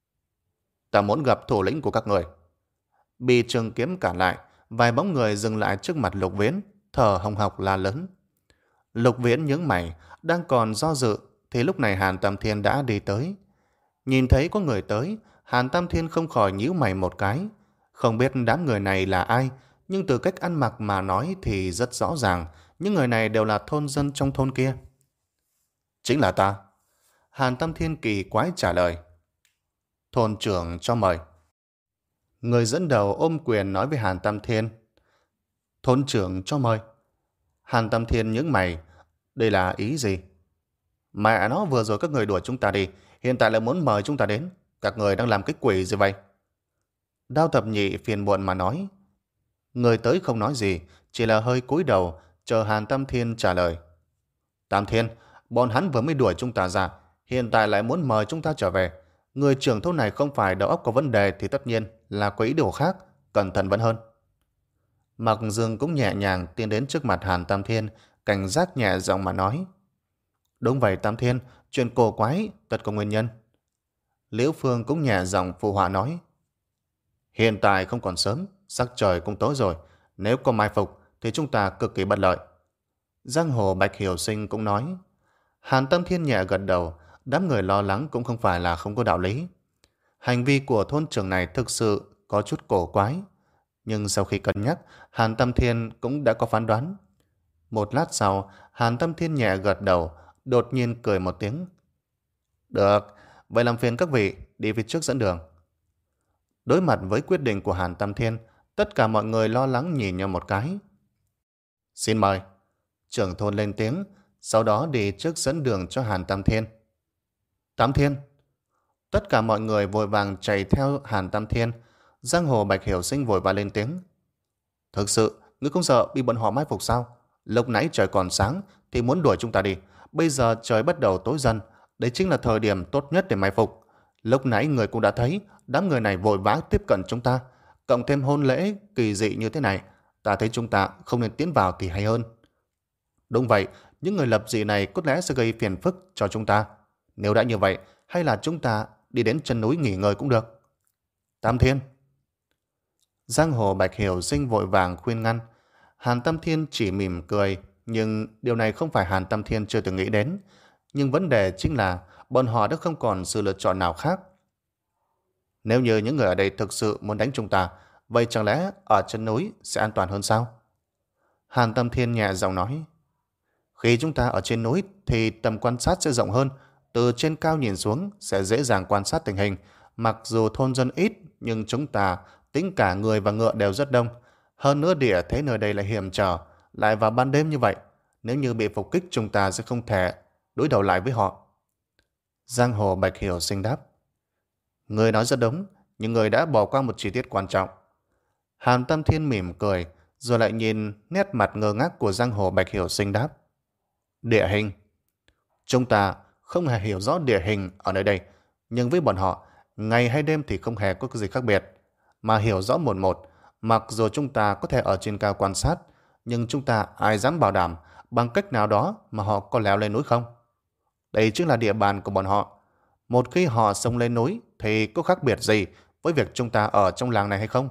Ta muốn gặp thủ lĩnh của các người. Bị trường kiếm cản lại, vài bóng người dừng lại trước mặt Lục Viễn, thở hồng hộc la lớn. Lục Viễn nhướng mày, đang còn do dự thì lúc này Hàn Tam Thiên đã đi tới. Nhìn thấy có người tới, Hàn Tam Thiên không khỏi nhíu mày một cái. Không biết đám người này là ai, nhưng từ cách ăn mặc mà nói thì rất rõ ràng, những người này đều là thôn dân trong thôn kia. Chính là ta. Hàn Tam Thiên kỳ quái trả lời. Thôn trưởng cho mời. Người dẫn đầu ôm quyền nói với Hàn Tam Thiên. Thôn trưởng cho mời. Hàn Tâm Thiên nhướng mày. Đây là ý gì? Mẹ nó, vừa rồi các người đuổi chúng ta đi, hiện tại lại muốn mời chúng ta đến. Các người đang làm cái quỷ gì vậy? Đao Thập Nhị phiền muộn mà nói. Người tới không nói gì, chỉ là hơi cúi đầu chờ Hàn Tam Thiên trả lời. Tam Thiên, bọn hắn vừa mới đuổi chúng ta ra, hiện tại lại muốn mời chúng ta trở về. Người trưởng thôn này không phải đầu óc có vấn đề thì tất nhiên là có ý đồ khác, cẩn thận vẫn hơn. Mạc Dương cũng nhẹ nhàng tiến đến trước mặt Hàn Tam Thiên, cảnh giác nhẹ giọng mà nói. Đúng vậy Tam Thiên, chuyện cổ quái tất có nguyên nhân. Liễu Phương cũng nhẹ giọng phụ họa nói. Hiện tại không còn sớm, sắc trời cũng tối rồi, nếu có mai phục thì chúng ta cực kỳ bất lợi. Giang hồ Bạch Hiểu Sinh cũng nói. Hàn Tam Thiên nhẹ gật đầu, đám người lo lắng cũng không phải là không có đạo lý. Hành vi của thôn trưởng này thực sự có chút cổ quái, nhưng sau khi cân nhắc, Hàn Tam Thiên cũng đã có phán đoán. Một lát sau, Hàn Tam Thiên nhẹ gật đầu, đột nhiên cười một tiếng. Được, vậy làm phiền các vị đi phía trước dẫn đường. Đối mặt với quyết định của Hàn Tam Thiên, tất cả mọi người lo lắng nhìn nhau một cái. Xin mời. Trưởng thôn lên tiếng, sau đó đi trước dẫn đường cho Hàn Tam Thiên. Tam Thiên. Tất cả mọi người vội vàng chạy theo Hàn Tam Thiên. Giang hồ Bạch Hiểu Sinh vội vàng lên tiếng. Thực sự, ngươi không sợ bị bọn họ mai phục sao? Lúc nãy trời còn sáng thì muốn đuổi chúng ta đi. Bây giờ trời bắt đầu tối dần. Đấy chính là thời điểm tốt nhất để mai phục. Lúc nãy người cũng đã thấy đám người này vội vã tiếp cận chúng ta. Cộng thêm hôn lễ kỳ dị như thế này, ta thấy chúng ta không nên tiến vào thì hay hơn. Đúng vậy, những người lập dị này có lẽ sẽ gây phiền phức cho chúng ta. Nếu đã như vậy, hay là chúng ta đi đến chân núi nghỉ ngơi cũng được. Tam Thiên. Giang hồ Bạch Hiểu Sinh vội vàng khuyên ngăn. Hàn Tam Thiên chỉ mỉm cười, nhưng điều này không phải Hàn Tam Thiên chưa từng nghĩ đến. Nhưng vấn đề chính là bọn họ đã không còn sự lựa chọn nào khác. Nếu như những người ở đây thực sự muốn đánh chúng ta, vậy chẳng lẽ ở chân núi sẽ an toàn hơn sao? Hàn Tam Thiên nhẹ giọng nói. Khi chúng ta ở trên núi thì tầm quan sát sẽ rộng hơn, từ trên cao nhìn xuống sẽ dễ dàng quan sát tình hình. Mặc dù thôn dân ít, nhưng chúng ta tính cả người và ngựa đều rất đông. Hơn nữa địa thế nơi đây lại hiểm trở, lại vào ban đêm như vậy. Nếu như bị phục kích chúng ta sẽ không thể đối đầu lại với họ. Giang hồ Bạch Hiểu Sinh đáp. Người nói rất đúng, nhưng người đã bỏ qua một chi tiết quan trọng. Hàn Tam Thiên mỉm cười, rồi lại nhìn nét mặt ngơ ngác của Giang hồ Bạch Hiểu Sinh đáp. Địa hình. Chúng ta không hề hiểu rõ địa hình ở nơi đây, nhưng với bọn họ, ngày hay đêm thì không hề có cái gì khác biệt. Mà hiểu rõ một một, mặc dù chúng ta có thể ở trên cao quan sát, nhưng chúng ta ai dám bảo đảm bằng cách nào đó mà họ có leo lên núi không? Đây chính là địa bàn của bọn họ. Một khi họ xông lên núi thì có khác biệt gì với việc chúng ta ở trong làng này hay không?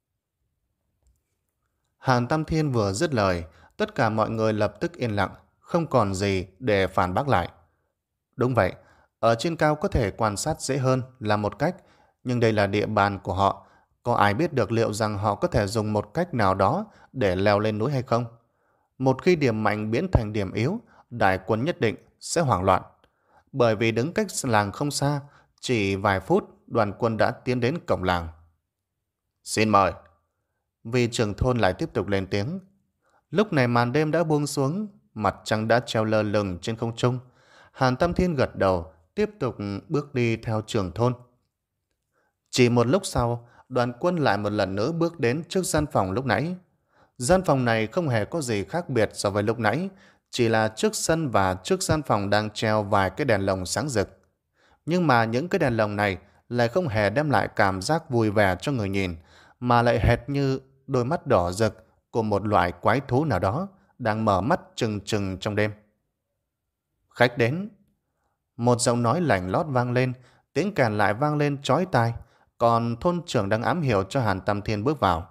Hàn Tam Thiên vừa dứt lời, tất cả mọi người lập tức yên lặng, không còn gì để phản bác lại. Đúng vậy, ở trên cao có thể quan sát dễ hơn là một cách, nhưng đây là địa bàn của họ. Có ai biết được liệu rằng họ có thể dùng một cách nào đó để leo lên núi hay không? Một khi điểm mạnh biến thành điểm yếu, đại quân nhất định sẽ hoảng loạn. Bởi vì đứng cách làng không xa, chỉ vài phút đoàn quân đã tiến đến cổng làng. Xin mời. Vị trưởng thôn lại tiếp tục lên tiếng. Lúc này màn đêm đã buông xuống, mặt trăng đã treo lơ lửng trên không trung. Hàn Tam Thiên gật đầu, tiếp tục bước đi theo trưởng thôn. Chỉ một lúc sau, đoàn quân lại một lần nữa bước đến trước gian phòng lúc nãy. Gian phòng này không hề có gì khác biệt so với lúc nãy, chỉ là trước sân và trước gian phòng đang treo vài cái đèn lồng sáng rực. Nhưng mà những cái đèn lồng này lại không hề đem lại cảm giác vui vẻ cho người nhìn, mà lại hệt như đôi mắt đỏ rực của một loại quái thú nào đó đang mở mắt trừng trừng trong đêm. Khách đến. Một giọng nói lạnh lót vang lên, tiếng kèn lại vang lên chói tai, còn thôn trưởng đang ám hiệu cho Hàn Tam Thiên bước vào.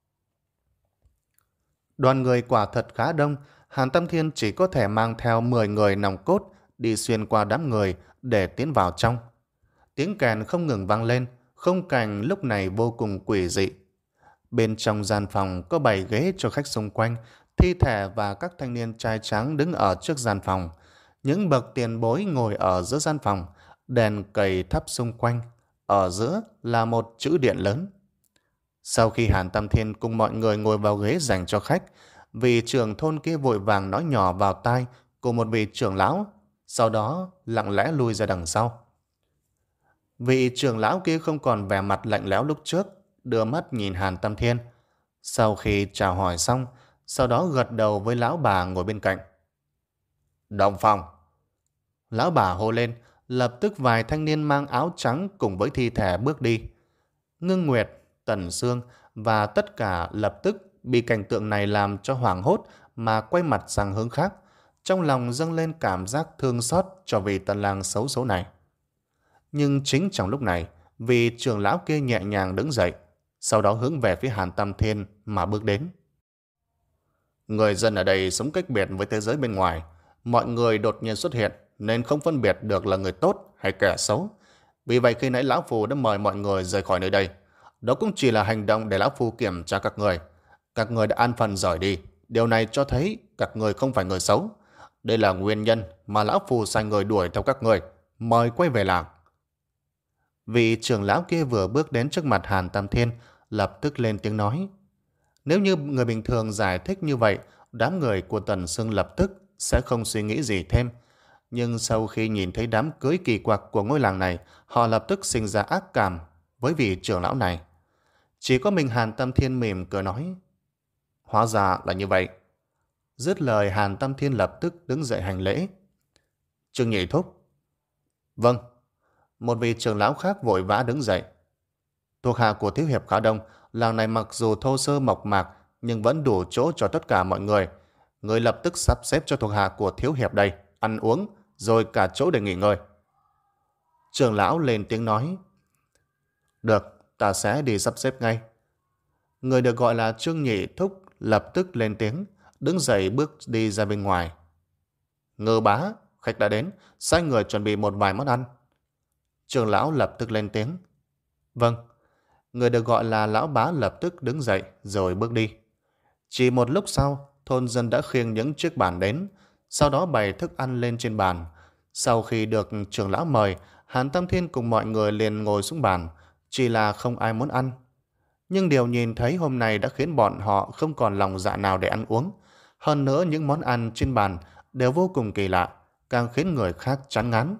Đoàn người quả thật khá đông, Hàn Tam Thiên chỉ có thể mang theo mười người nòng cốt đi xuyên qua đám người để tiến vào trong. Tiếng kèn không ngừng vang lên, khung cảnh lúc này vô cùng quỷ dị. Bên trong gian phòng có bảy ghế cho khách xung quanh, thi thể và các thanh niên trai tráng đứng ở trước gian phòng. Những bậc tiền bối ngồi ở giữa gian phòng, đèn cầy thắp xung quanh. Ở giữa là một chữ điện lớn. Sau khi Hàn Tam Thiên cùng mọi người ngồi vào ghế dành cho khách, vị trưởng thôn kia vội vàng nói nhỏ vào tai của một vị trưởng lão, sau đó lặng lẽ lui ra đằng sau. Vị trưởng lão kia không còn vẻ mặt lạnh lẽo lúc trước, đưa mắt nhìn Hàn Tam Thiên. Sau khi chào hỏi xong, sau đó gật đầu với lão bà ngồi bên cạnh. Đồng phòng. Lão bà hô lên, lập tức vài thanh niên mang áo trắng cùng với thi thể bước đi. Ngưng Nguyệt, Tần Sương và tất cả lập tức bị cảnh tượng này làm cho hoảng hốt mà quay mặt sang hướng khác, trong lòng dâng lên cảm giác thương xót cho vị tân lang xấu số này. Nhưng chính trong lúc này, vị trưởng lão kia nhẹ nhàng đứng dậy, sau đó hướng về phía Hàn Tam Thiên mà bước đến. Người dân ở đây sống cách biệt với thế giới bên ngoài, mọi người đột nhiên xuất hiện nên không phân biệt được là người tốt hay kẻ xấu. Vì vậy khi nãy lão phu đã mời mọi người rời khỏi nơi đây. Đó cũng chỉ là hành động để lão phu kiểm tra các người. Các người đã an phận rời đi. Điều này cho thấy các người không phải người xấu. Đây là nguyên nhân mà lão phu sai người đuổi theo các người. Mời quay về làng. Vị trưởng lão kia vừa bước đến trước mặt Hàn Tam Thiên, lập tức lên tiếng nói. Nếu như người bình thường giải thích như vậy, đám người của Tần Sương lập tức sẽ không suy nghĩ gì thêm. Nhưng sau khi nhìn thấy đám cưới kỳ quặc của ngôi làng này, họ lập tức sinh ra ác cảm với vị trưởng lão này. Chỉ có mình Hàn Tam Thiên mỉm cười nói. Hóa ra là như vậy. Dứt lời, Hàn Tam Thiên lập tức đứng dậy hành lễ. Trương Nhị thúc. Vâng. Một vị trưởng lão khác vội vã đứng dậy. Thuộc hạ của thiếu hiệp khá đông, làng này mặc dù thô sơ mộc mạc nhưng vẫn đủ chỗ cho tất cả mọi người. Người lập tức sắp xếp cho thuộc hạ của thiếu hiệp đây ăn uống, rồi cả chỗ để nghỉ ngơi. Trưởng lão lên tiếng nói. Được, ta sẽ đi sắp xếp ngay. Người được gọi là Trương Nhị thúc lập tức lên tiếng, đứng dậy bước đi ra bên ngoài. Ngư bá, khách đã đến, sai người chuẩn bị một vài món ăn. Trưởng lão lập tức lên tiếng. Vâng. Người được gọi là lão bá lập tức đứng dậy rồi bước đi. Chỉ một lúc sau, thôn dân đã khiêng những chiếc bàn đến, sau đó bày thức ăn lên trên bàn. Sau khi được trưởng lão mời, Hàn Tam Thiên cùng mọi người liền ngồi xuống bàn, chỉ là không ai muốn ăn. Nhưng điều nhìn thấy hôm nay đã khiến bọn họ không còn lòng dạ nào để ăn uống. Hơn nữa những món ăn trên bàn đều vô cùng kỳ lạ, càng khiến người khác chán ngán.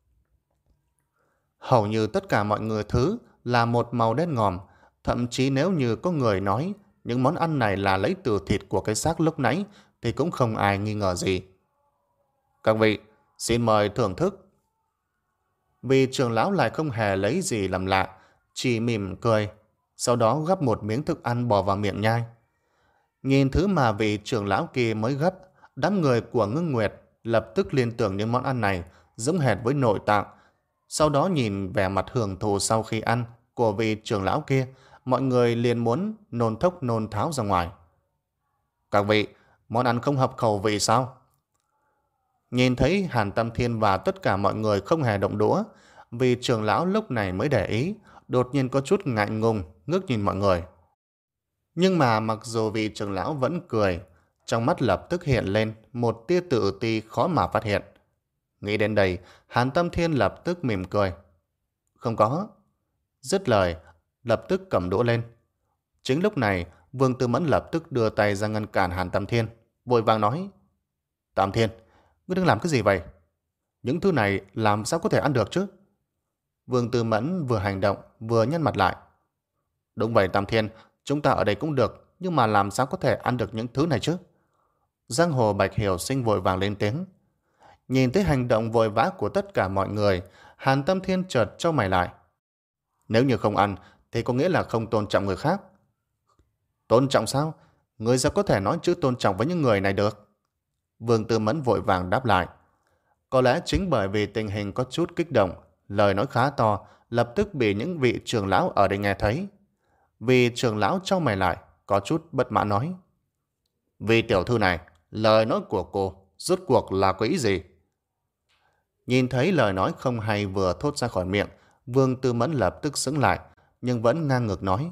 Hầu như tất cả mọi người thứ là một màu đen ngòm, thậm chí nếu như có người nói những món ăn này là lấy từ thịt của cái xác lúc nãy thì cũng không ai nghi ngờ gì. Các vị, xin mời thưởng thức. Vì trưởng lão lại không hề lấy gì làm lạ, chỉ mỉm cười, sau đó gắp một miếng thức ăn bỏ vào miệng nhai. Nhìn thứ mà vị trưởng lão kia mới gấp, đám người của Ngưng Nguyệt lập tức liên tưởng những món ăn này giống hệt với nội tạng. Sau đó nhìn vẻ mặt hưởng thụ sau khi ăn của vị trưởng lão kia, mọi người liền muốn nôn thốc nôn tháo ra ngoài. Các vị, món ăn không hợp khẩu vị sao? Nhìn thấy Hàn Tam Thiên và tất cả mọi người không hề động đũa, vị trưởng lão lúc này mới để ý, đột nhiên có chút ngại ngùng ngước nhìn mọi người. Nhưng mà mặc dù vị trưởng lão vẫn cười, trong mắt lập tức hiện lên một tia tự ti khó mà phát hiện. Nghĩ đến đây, Hàn Tam Thiên lập tức mỉm cười. Không có. Dứt lời, lập tức cầm đũa lên. Chính lúc này, Vương Tư Mẫn lập tức đưa tay ra ngăn cản Hàn Tam Thiên, vội vàng nói. Tam Thiên, ngươi đang làm cái gì vậy? Những thứ này làm sao có thể ăn được chứ? Vương Tư Mẫn vừa hành động, vừa nhăn mặt lại. Đúng vậy Tam Thiên, chúng ta ở đây cũng được, nhưng mà làm sao có thể ăn được những thứ này chứ? Giang hồ Bạch Hiểu Sinh vội vàng lên tiếng. Nhìn thấy hành động vội vã của tất cả mọi người, Hàn Tam Thiên chợt chau mày lại. Nếu như không ăn thì có nghĩa là không tôn trọng người khác. Tôn trọng sao? Người sao có thể nói chữ tôn trọng với những người này được? Vương Tư Mẫn vội vàng đáp lại. Có lẽ chính bởi vì tình hình có chút kích động, lời nói khá to, lập tức bị những vị trưởng lão ở đây nghe thấy. Vì trưởng lão chau mày lại, có chút bất mãn nói. Vì tiểu thư này, lời nói của cô rốt cuộc là có ý gì? Nhìn thấy lời nói không hay vừa thốt ra khỏi miệng, Vương Tư Mẫn lập tức sững lại, nhưng vẫn ngang ngược nói.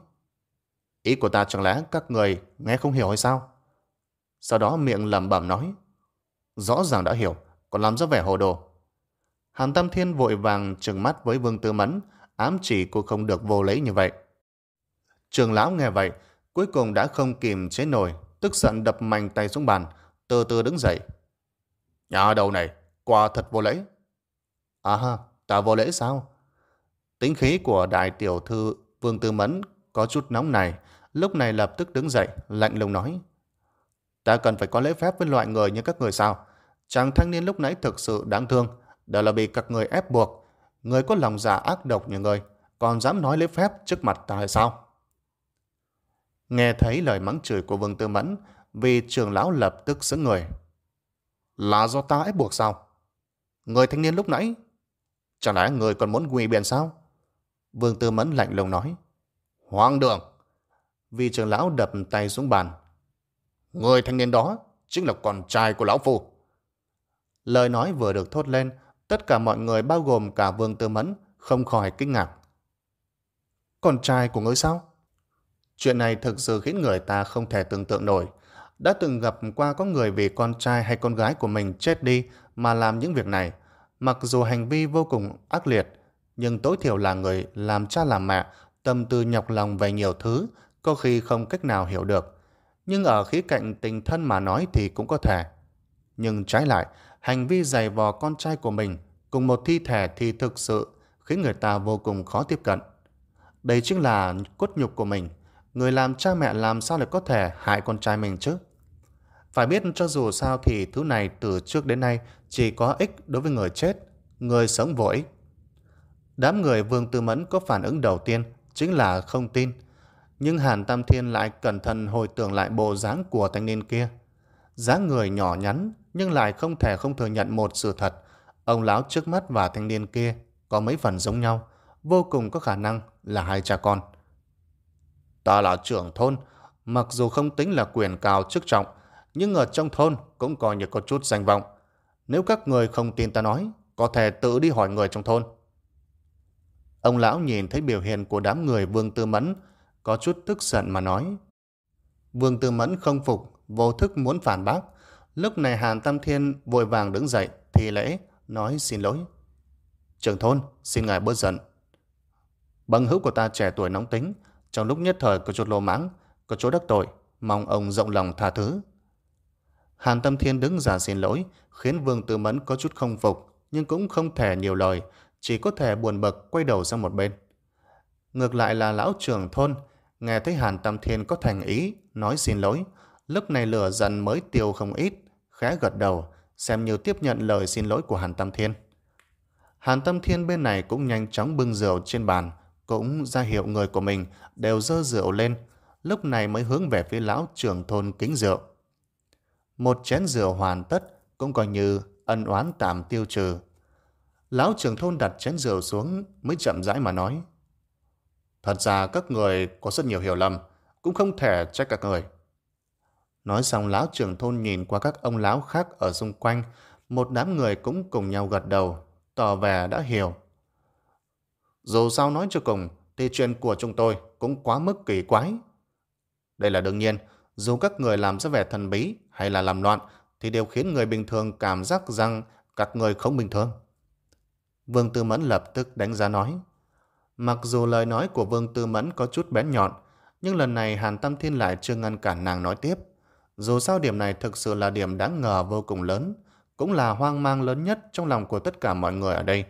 Ý của ta chẳng lẽ các người nghe không hiểu hay sao? Sau đó miệng lẩm bẩm nói. Rõ ràng đã hiểu, còn làm ra vẻ hồ đồ. Hàn Tam Thiên vội vàng trừng mắt với Vương Tư Mẫn, ám chỉ cô không được vô lễ như vậy. Trưởng lão nghe vậy, cuối cùng đã không kìm chế nổi, tức giận đập mạnh tay xuống bàn, từ từ đứng dậy. Nhà đầu này, quả thật vô lễ. À ha, ta vô lễ sao? Tính khí của đại tiểu thư Vương Tư Mẫn có chút nóng này, lúc này lập tức đứng dậy, lạnh lùng nói. Ta cần phải có lễ phép với loại người như các người sao? Chàng thanh niên lúc nãy thực sự đáng thương, đều là bị các người ép buộc. Người có lòng dạ ác độc như người, còn dám nói lễ phép trước mặt ta hay sao? Nghe thấy lời mắng chửi của Vương Tư Mẫn, vì trưởng lão lập tức sững người. Là do ta ép buộc sao? Người thanh niên lúc nãy, chẳng lẽ người còn muốn ngụy biện sao? Vương Tư Mẫn lạnh lùng nói. Hoang đường! Vì trưởng lão đập tay xuống bàn. Người thanh niên đó chính là con trai của lão phu. Lời nói vừa được thốt lên, tất cả mọi người bao gồm cả Vương Tư Mẫn không khỏi kinh ngạc. Con trai của ngươi sao? Chuyện này thực sự khiến người ta không thể tưởng tượng nổi. Đã từng gặp qua có người vì con trai hay con gái của mình chết đi mà làm những việc này. Mặc dù hành vi vô cùng ác liệt, nhưng tối thiểu là người làm cha làm mẹ, tâm tư nhọc lòng về nhiều thứ, có khi không cách nào hiểu được. Nhưng ở khía cạnh tình thân mà nói thì cũng có thể. Nhưng trái lại, hành vi giày vò con trai của mình cùng một thi thể thì thực sự khiến người ta vô cùng khó tiếp cận. Đây chính là cốt nhục của mình. Người làm cha mẹ làm sao lại có thể hại con trai mình chứ? Phải biết cho dù sao thì thứ này từ trước đến nay chỉ có ích đối với người chết, người sống vô ích. Đám người Vương Tư Mẫn có phản ứng đầu tiên chính là không tin. Nhưng Hàn Tam Thiên lại cẩn thận hồi tưởng lại bộ dáng của thanh niên kia. Dáng người nhỏ nhắn nhưng lại không thể không thừa nhận một sự thật. Ông lão trước mắt và thanh niên kia có mấy phần giống nhau, vô cùng có khả năng là hai cha con. Ta là trưởng thôn, mặc dù không tính là quyền cao chức trọng, nhưng ở trong thôn cũng coi như có chút danh vọng. Nếu các người không tin ta nói, có thể tự đi hỏi người trong thôn. Ông lão nhìn thấy biểu hiện của đám người Vương Tư Mẫn, có chút tức giận mà nói. Vương Tư Mẫn không phục, vô thức muốn phản bác. Lúc này Hàn Tam Thiên vội vàng đứng dậy, thi lễ, nói xin lỗi. Trưởng thôn, xin ngài bớt giận. Bằng hữu của ta trẻ tuổi nóng tính, trong lúc nhất thời có chút lô mãng, có chỗ đắc tội, mong ông rộng lòng tha thứ. Hàn Tâm Thiên đứng ra xin lỗi, khiến Vương Tư Mẫn có chút không phục, nhưng cũng không thể nhiều lời, chỉ có thể buồn bực quay đầu sang một bên. Ngược lại là lão trưởng thôn, nghe thấy Hàn Tâm Thiên có thành ý, nói xin lỗi, lúc này lửa giận mới tiêu không ít, khẽ gật đầu, xem như tiếp nhận lời xin lỗi của Hàn Tâm Thiên. Hàn Tâm Thiên bên này cũng nhanh chóng bưng rượu trên bàn, cũng ra hiệu người của mình đều dơ rượu lên, lúc này mới hướng về phía lão trưởng thôn kính rượu. Một chén rượu hoàn tất cũng coi như ân oán tạm tiêu trừ. Lão trưởng thôn đặt chén rượu xuống mới chậm rãi mà nói. Thật ra các người có rất nhiều hiểu lầm, cũng không thể trách các người. Nói xong lão trưởng thôn nhìn qua các ông lão khác ở xung quanh, một đám người cũng cùng nhau gật đầu, tỏ vẻ đã hiểu. Dù sao nói cho cùng thì chuyện của chúng tôi cũng quá mức kỳ quái. Đây là đương nhiên, dù các người làm ra vẻ thần bí hay là làm loạn thì đều khiến người bình thường cảm giác rằng các người không bình thường. Vương Tư Mẫn lập tức đánh giá nói. Mặc dù lời nói của Vương Tư Mẫn có chút bén nhọn, nhưng lần này Hàn Tam Thiên lại chưa ngăn cản nàng nói tiếp. Dù sao điểm này thực sự là điểm đáng ngờ vô cùng lớn, cũng là hoang mang lớn nhất trong lòng của tất cả mọi người ở đây.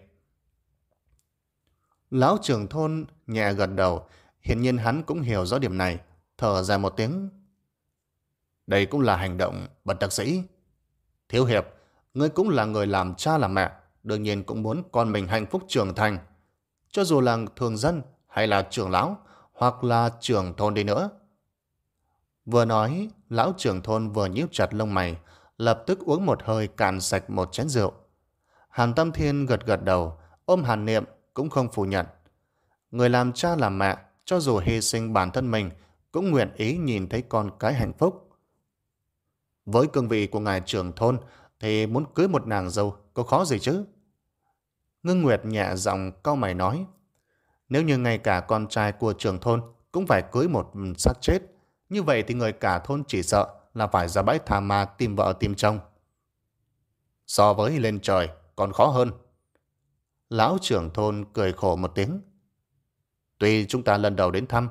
Lão trưởng thôn nhẹ gật đầu, hiển nhiên hắn cũng hiểu rõ điểm này, thở dài một tiếng. Đây cũng là hành động bất đắc dĩ. Thiếu hiệp, ngươi cũng là người làm cha làm mẹ, đương nhiên cũng muốn con mình hạnh phúc trưởng thành. Cho dù là thường dân hay là trưởng lão hoặc là trưởng thôn đi nữa. Vừa nói, lão trưởng thôn vừa nhíu chặt lông mày, lập tức uống một hơi cạn sạch một chén rượu. Hàn Tâm Thiên gật gật đầu, ôm Hàn Niệm cũng không phủ nhận. Người làm cha làm mẹ, cho dù hy sinh bản thân mình, cũng nguyện ý nhìn thấy con cái hạnh phúc. Với cương vị của ngài trưởng thôn thì muốn cưới một nàng dâu có khó gì chứ? Ngưng Nguyệt nhẹ giọng cau mày nói. Nếu như ngay cả con trai của trưởng thôn cũng phải cưới một xác chết, như vậy thì người cả thôn chỉ sợ là phải ra bãi tha ma tìm vợ tìm chồng. So với lên trời còn khó hơn. Lão trưởng thôn cười khổ một tiếng. Tuy chúng ta lần đầu đến thăm,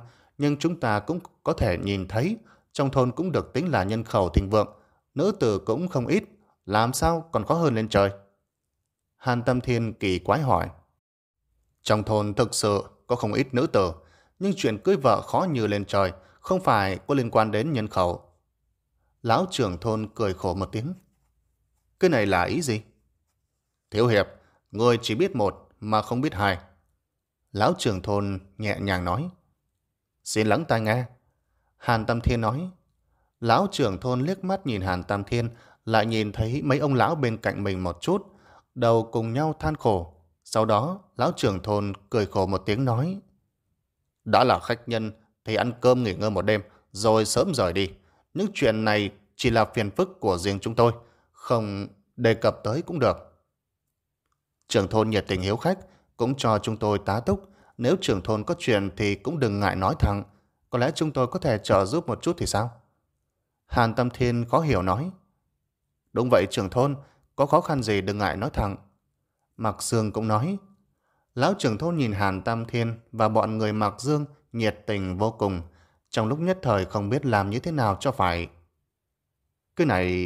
nhưng chúng ta cũng có thể nhìn thấy trong thôn cũng được tính là nhân khẩu thịnh vượng, nữ tử cũng không ít, làm sao còn khó hơn lên trời? Hàn Tâm Thiên kỳ quái hỏi. Trong thôn thực sự có không ít nữ tử, nhưng chuyện cưới vợ khó như lên trời, không phải có liên quan đến nhân khẩu. Lão trưởng thôn cười khổ một tiếng. Cái này là ý gì? Thiếu hiệp, người chỉ biết một mà không biết hai. Lão trưởng thôn nhẹ nhàng nói. Xin lắng tai nghe. Hàn Tam Thiên nói. Lão trưởng thôn liếc mắt nhìn Hàn Tam Thiên, lại nhìn thấy mấy ông lão bên cạnh mình một chút, đầu cùng nhau than khổ. Sau đó, lão trưởng thôn cười khổ một tiếng nói. Đã là khách nhân thì ăn cơm nghỉ ngơi một đêm, rồi sớm rời đi. Những chuyện này chỉ là phiền phức của riêng chúng tôi, không đề cập tới cũng được. Trưởng thôn nhiệt tình hiếu khách, cũng cho chúng tôi tá túc. Nếu trưởng thôn có chuyện thì cũng đừng ngại nói thẳng. Có lẽ chúng tôi có thể trợ giúp một chút thì sao? Hàn Tâm Thiên khó hiểu nói. Đúng vậy trưởng thôn, có khó khăn gì đừng ngại nói thẳng. Mạc Dương cũng nói. Lão trưởng thôn nhìn Hàn Tam Thiên và bọn người Mạc Dương nhiệt tình vô cùng, trong lúc nhất thời không biết làm như thế nào cho phải. Cái này...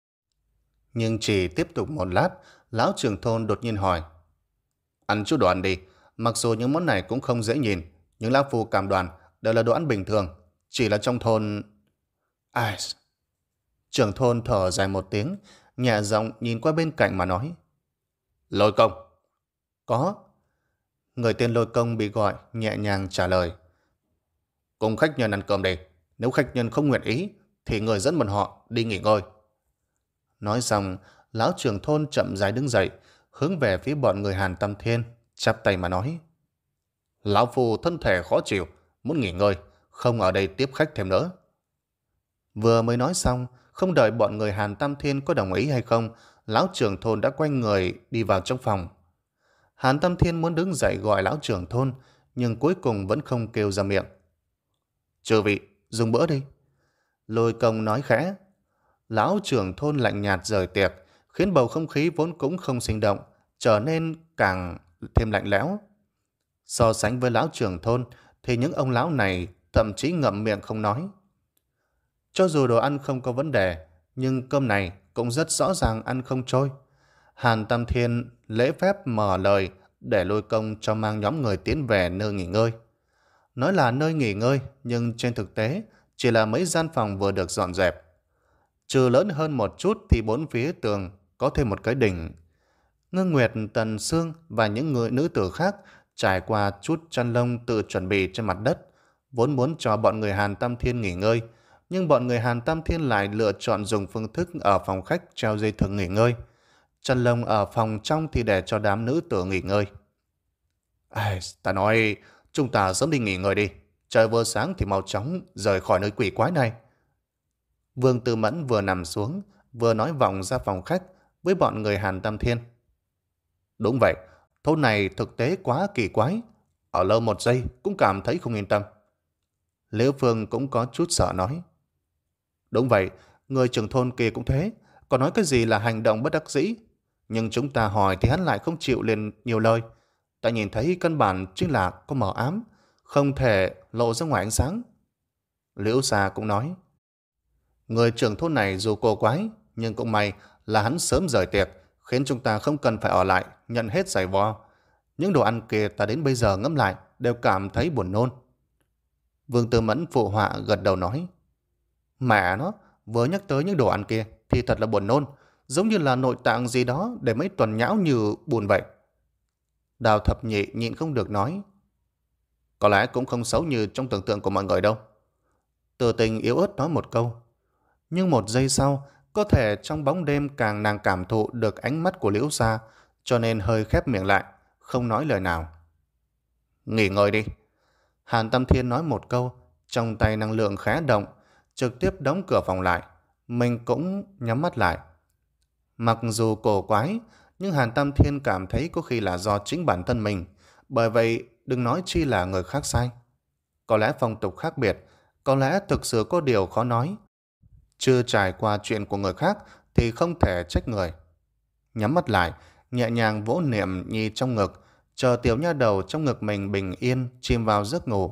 Nhưng chỉ tiếp tục một lát, lão trưởng thôn đột nhiên hỏi. Ăn chút đồ ăn đi, mặc dù những món này cũng không dễ nhìn, nhưng lão phu cảm đoàn đều là đồ ăn bình thường, chỉ là trong thôn... Ai... Trưởng thôn thở dài một tiếng, nhẹ giọng nhìn qua bên cạnh mà nói. Lôi Công. Có. Người tên Lôi Công bị gọi nhẹ nhàng trả lời. Cùng khách nhân ăn cơm đi, nếu khách nhân không nguyện ý thì người dẫn bọn họ đi nghỉ ngơi. Nói xong, lão trưởng thôn chậm rãi đứng dậy, hướng về phía bọn người Hàn Tam Thiên, chắp tay mà nói. Lão phu thân thể khó chịu, muốn nghỉ ngơi, không ở đây tiếp khách thêm nữa. Vừa mới nói xong, không đợi bọn người Hàn Tam Thiên có đồng ý hay không, lão trưởng thôn đã quay người đi vào trong phòng. Hàn Tam Thiên muốn đứng dậy gọi lão trưởng thôn, nhưng cuối cùng vẫn không kêu ra miệng. Chư vị, dùng bữa đi. Lôi Công nói khẽ. Lão trưởng thôn lạnh nhạt rời tiệc, khiến bầu không khí vốn cũng không sinh động, trở nên càng thêm lạnh lẽo. So sánh với lão trưởng thôn, thì những ông lão này thậm chí ngậm miệng không nói. Cho dù đồ ăn không có vấn đề, nhưng cơm này cũng rất rõ ràng ăn không trôi. Hàn Tam Thiên lễ phép mở lời để Lôi Công cho mang nhóm người tiến về nơi nghỉ ngơi. Nói là nơi nghỉ ngơi, nhưng trên thực tế chỉ là mấy gian phòng vừa được dọn dẹp. Trừ lớn hơn một chút thì bốn phía tường có thêm một cái đỉnh. Ngưng Nguyệt, Tần Sương và những người nữ tử khác trải qua chút chăn lông tự chuẩn bị trên mặt đất, vốn muốn cho bọn người Hàn Tam Thiên nghỉ ngơi, nhưng bọn người Hàn Tam Thiên lại lựa chọn dùng phương thức ở phòng khách treo dây thừng nghỉ ngơi. Chăn lông ở phòng trong thì để cho đám nữ tử nghỉ ngơi. À, ta nói, chúng ta sớm đi nghỉ ngơi đi. Trời vừa sáng thì mau chóng rời khỏi nơi quỷ quái này. Vương Tư Mẫn vừa nằm xuống, vừa nói vọng ra phòng khách với bọn người Hàn Tam Thiên. Đúng vậy, thôn này thực tế quá kỳ quái. Ở lâu một giây cũng cảm thấy không yên tâm. Liễu Phương cũng có chút sợ nói. Đúng vậy, người trưởng thôn kia cũng thế. Còn nói cái gì là hành động bất đắc dĩ. Nhưng chúng ta hỏi thì hắn lại không chịu liền nhiều lời. Ta nhìn thấy căn bản chính là có mờ ám, không thể lộ ra ngoài ánh sáng. Liễu Sa cũng nói. Người trưởng thôn này dù cô quái, nhưng cũng may là hắn sớm rời tiệc, khiến chúng ta không cần phải ở lại nhận hết giày vò. Những đồ ăn kia ta đến bây giờ ngẫm lại đều cảm thấy buồn nôn. Vương Tư Mẫn phụ họa gật đầu nói. Mẹ nó, vừa nhắc tới những đồ ăn kia thì thật là buồn nôn, giống như là nội tạng gì đó để mấy tuần nhão như buồn vậy. Đào Thập Nhị nhịn không được nói. Có lẽ cũng không xấu như trong tưởng tượng của mọi người đâu. Từ Tình yếu ớt nói một câu. Nhưng một giây sau, có thể trong bóng đêm càng nàng cảm thụ được ánh mắt của Liễu Sa, cho nên hơi khép miệng lại, không nói lời nào. Nghỉ ngơi đi. Hàn Tam Thiên nói một câu, trong tay năng lượng khẽ động, trực tiếp đóng cửa phòng lại. Mình cũng nhắm mắt lại. Mặc dù cổ quái, nhưng Hàn Tam Thiên cảm thấy có khi là do chính bản thân mình, bởi vậy đừng nói chi là người khác sai. Có lẽ phong tục khác biệt, có lẽ thực sự có điều khó nói. Chưa trải qua chuyện của người khác thì không thể trách người. Nhắm mắt lại, nhẹ nhàng vỗ niệm nhi trong ngực, chờ tiểu nha đầu trong ngực mình bình yên chìm vào giấc ngủ.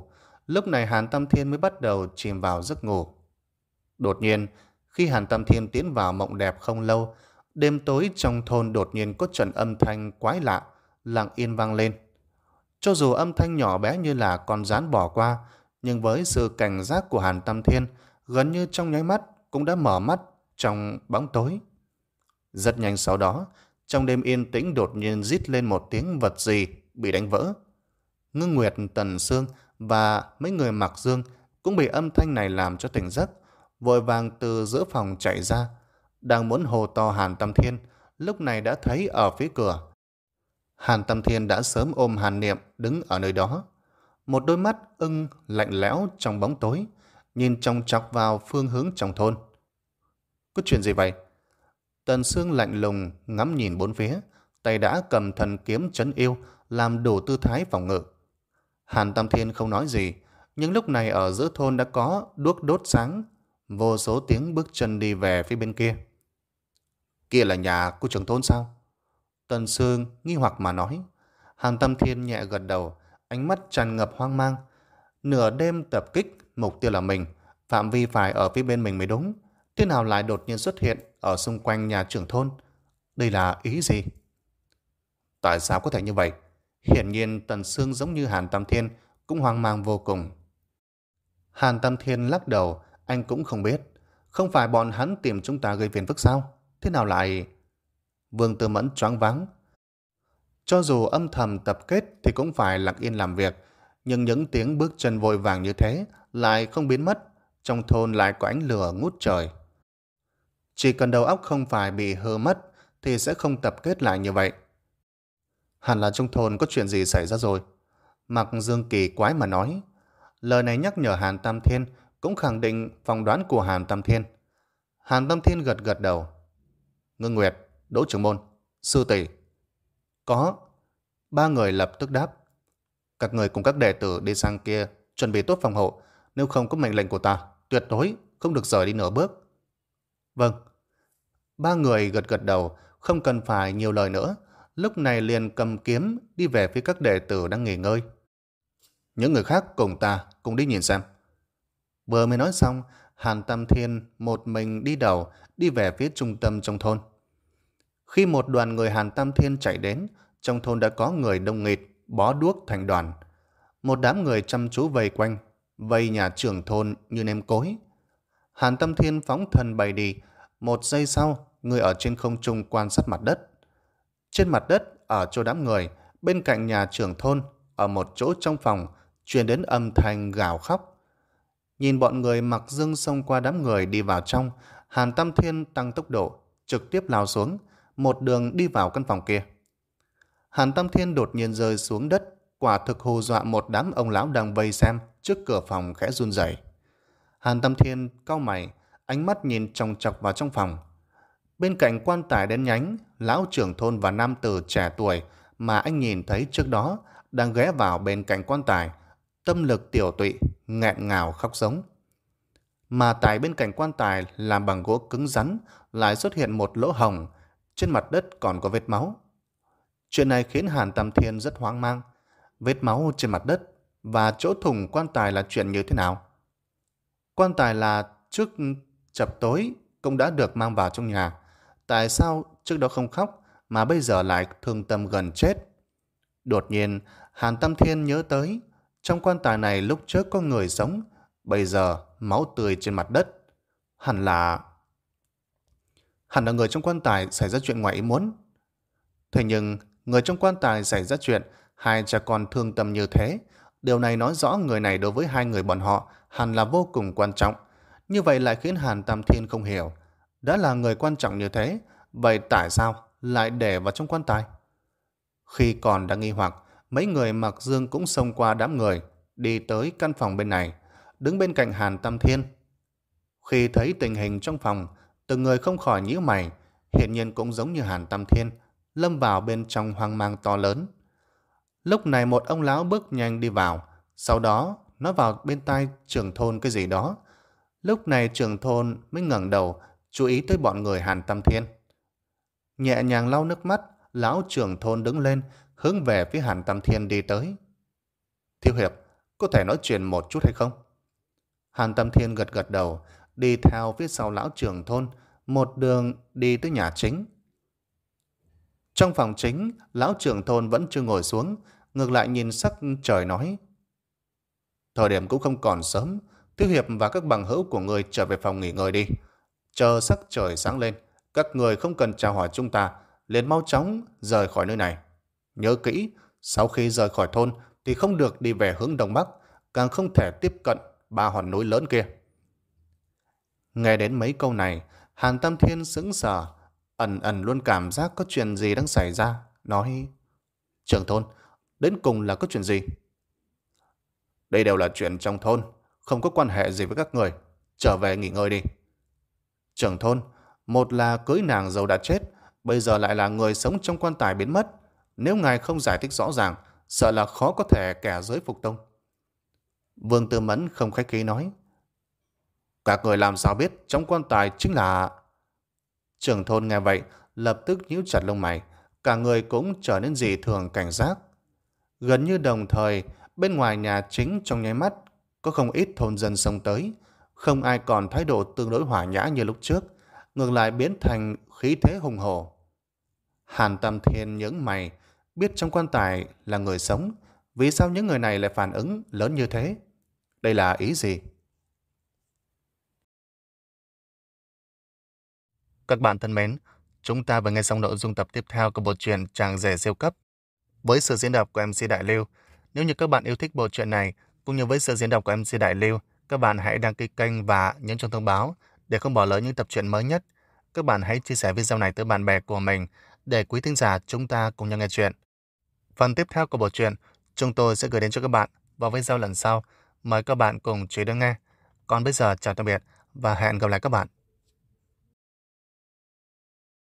Lúc này Hàn Tam Thiên mới bắt đầu chìm vào giấc ngủ. Đột nhiên, khi Hàn Tam Thiên tiến vào mộng đẹp không lâu, đêm tối trong thôn đột nhiên có trận âm thanh quái lạ, lặng yên vang lên. Cho dù âm thanh nhỏ bé như là con gián bỏ qua, nhưng với sự cảnh giác của Hàn Tam Thiên, gần như trong nháy mắt cũng đã mở mắt trong bóng tối. Rất nhanh sau đó, trong đêm yên tĩnh đột nhiên rít lên một tiếng vật gì bị đánh vỡ. Ngưng Nguyệt, Tần Sương và mấy người mặc dương cũng bị âm thanh này làm cho tỉnh giấc, vội vàng từ giữa phòng chạy ra. Đang muốn hô to Hàn Tam Thiên, lúc này đã thấy ở phía cửa Hàn Tam Thiên đã sớm ôm Hàn Niệm đứng ở nơi đó. Một đôi mắt ưng lạnh lẽo trong bóng tối, nhìn chòng chọc vào phương hướng trong thôn. Có chuyện gì vậy? Tần Sương lạnh lùng ngắm nhìn bốn phía, tay đã cầm thần kiếm trấn yêu, làm đủ tư thái phòng ngự. Hàn Tam Thiên không nói gì, nhưng lúc này ở giữa thôn đã có đuốc đốt sáng, vô số tiếng bước chân đi về phía bên kia. Kia là nhà của trưởng thôn sao? Tần Sương nghi hoặc mà nói. Hàn Tam Thiên nhẹ gật đầu, ánh mắt tràn ngập hoang mang. Nửa đêm tập kích, mục tiêu là mình, phạm vi phải ở phía bên mình mới đúng. Thế nào lại đột nhiên xuất hiện ở xung quanh nhà trưởng thôn? Đây là ý gì? Tại sao có thể như vậy? Hiển nhiên Tần Sương giống như Hàn Tam Thiên cũng hoang mang vô cùng. Hàn Tam Thiên lắc đầu, anh cũng không biết. Không phải bọn hắn tìm chúng ta gây phiền phức sao? Thế nào lại... Vương Tư Mẫn choáng váng. Cho dù âm thầm tập kết thì cũng phải lặng yên làm việc, nhưng những tiếng bước chân vội vàng như thế lại không biến mất. Trong thôn lại có ánh lửa ngút trời. Chỉ cần đầu óc không phải bị hư mất thì sẽ không tập kết lại như vậy. Hẳn là trong thôn có chuyện gì xảy ra rồi. Mặc Dương kỳ quái mà nói. Lời này nhắc nhở Hàn Tam Thiên, cũng khẳng định phỏng đoán của Hàn Tam Thiên. Hàn Tam Thiên gật gật đầu. Ngưng Nguyệt, Đỗ trưởng môn, sư tỷ. Có. Ba người lập tức đáp. Các người cùng các đệ tử đi sang kia chuẩn bị tốt phòng hộ, nếu không có mệnh lệnh của ta, tuyệt đối không được rời đi nửa bước. Vâng. Ba người gật gật đầu, không cần phải nhiều lời nữa, lúc này liền cầm kiếm đi về phía các đệ tử đang nghỉ ngơi. Những người khác cùng ta cùng đi nhìn xem. Vừa mới nói xong, Hàn Tam Thiên một mình đi đầu đi về phía trung tâm trong thôn. Khi một đoàn người Hàn Tam Thiên chạy đến, trong thôn đã có người đông nghịt bó đuốc thành đoàn. Một đám người chăm chú vây quanh, vây nhà trưởng thôn như nêm cối. Hàn Tam Thiên phóng thân bay đi. Một giây sau, người ở trên không trung quan sát mặt đất. Trên mặt đất, ở chỗ đám người, bên cạnh nhà trưởng thôn, ở một chỗ trong phòng, truyền đến âm thanh gào khóc. Nhìn bọn người mặc dương xông qua đám người đi vào trong, Hàn Tam Thiên tăng tốc độ, trực tiếp lao xuống, một đường đi vào căn phòng kia. Hàn Tam Thiên đột nhiên rơi xuống đất, quả thực hù dọa một đám ông lão đang vây xem trước cửa phòng khẽ run rẩy. Hàn Tam Thiên cau mày, ánh mắt nhìn chòng chọc vào trong phòng. Bên cạnh quan tài đen nhánh, lão trưởng thôn và nam tử trẻ tuổi mà anh nhìn thấy trước đó đang ghé vào bên cạnh quan tài, tâm lực tiểu tụy, nghẹn ngào khóc giống. Mà tại bên cạnh quan tài làm bằng gỗ cứng rắn lại xuất hiện một lỗ hổng, trên mặt đất còn có vết máu. Chuyện này khiến Hàn Tam Thiên rất hoang mang. Vết máu trên mặt đất và chỗ thủng quan tài là chuyện như thế nào? Quan tài là trước chập tối cũng đã được mang vào trong nhà. Tại sao trước đó không khóc mà bây giờ lại thương tâm gần chết? Đột nhiên Hàn Tam Thiên nhớ tới, trong quan tài này lúc trước có người sống, bây giờ máu tươi trên mặt đất. Hẳn là... Hẳn là người trong quan tài xảy ra chuyện ngoài ý muốn. Thế nhưng người trong quan tài xảy ra chuyện, hai cha con thương tâm như thế, điều này nói rõ người này đối với hai người bọn họ hẳn là vô cùng quan trọng. Như vậy lại khiến Hàn Tam Thiên không hiểu. Đã là người quan trọng như thế, vậy tại sao lại để vào trong quan tài? Khi còn đang nghi hoặc, mấy người mặc dương cũng xông qua đám người, đi tới căn phòng bên này, đứng bên cạnh Hàn Tam Thiên. Khi thấy tình hình trong phòng, từng người không khỏi nhíu mày, hiển nhiên cũng giống như Hàn Tam Thiên, lâm vào bên trong hoang mang to lớn. Lúc này một ông lão bước nhanh đi vào, sau đó nói vào bên tai trưởng thôn cái gì đó. Lúc này trưởng thôn mới ngẩng đầu, chú ý tới bọn người Hàn Tam Thiên. Nhẹ nhàng lau nước mắt, lão trưởng thôn đứng lên, hướng về phía Hàn Tam Thiên đi tới. Thiếu hiệp, Có thể nói chuyện một chút hay không? Hàn Tâm Thiên gật gật đầu, đi theo phía sau lão trưởng thôn, một đường đi tới nhà chính. Trong phòng chính, lão trưởng thôn vẫn chưa ngồi xuống, ngược lại nhìn sắc trời nói. Thời điểm cũng không còn sớm, Thiếu Hiệp và các bằng hữu của người trở về phòng nghỉ ngơi đi. Chờ sắc trời sáng lên, các người không cần chào hỏi chúng ta, liền mau chóng rời khỏi nơi này. Nhớ kỹ, sau khi rời khỏi thôn thì không được đi về hướng đông bắc, càng không thể tiếp cận ba hòn núi lớn kia. Nghe đến mấy câu này, Hàn Tam Thiên sững sờ, ẩn ẩn luôn cảm giác có chuyện gì đang xảy ra, nói: Trưởng thôn, đến cùng là có chuyện gì? Đây đều là chuyện trong thôn, không có quan hệ gì với các người, trở về nghỉ ngơi đi. Trưởng thôn, một là cưới nàng dâu đã chết, bây giờ lại là người sống trong quan tài biến mất. Nếu ngài không giải thích rõ ràng, sợ là khó có thể kẻ dưới phục tông. Vương Tư Mẫn không khách khí nói. Các người làm sao biết trong quan tài chính là... Trưởng thôn nghe vậy, lập tức nhíu chặt lông mày, cả người cũng trở nên dị thường cảnh giác. Gần như đồng thời, bên ngoài nhà chính trong nháy mắt, có không ít thôn dân xông tới, không ai còn thái độ tương đối hỏa nhã như lúc trước, ngược lại biến thành khí thế hùng hổ. Hàn Tam Thiên nhướng mày, biết trong quan tài là người sống, vì sao những người này lại phản ứng lớn như thế? Đây là ý gì? Các bạn thân mến, chúng ta vừa nghe xong nội dung tập tiếp theo của bộ truyện Chàng rể siêu cấp với sự diễn đọc của em xê Đại Lưu. Nếu như các bạn yêu thích bộ truyện này, cũng như với sự diễn đọc của em xê Đại Lưu, các bạn hãy đăng ký kênh và nhấn chuông thông báo để không bỏ lỡ những tập truyện mới nhất. Các bạn hãy chia sẻ video này tới bạn bè của mình để quý thính giả chúng ta cùng nhau nghe chuyện. Phần tiếp theo của bộ truyện chúng tôi sẽ gửi đến cho các bạn vào video lần sau. Mời các bạn cùng chú ý đón nghe. Còn bây giờ chào tạm biệt và hẹn gặp lại các bạn.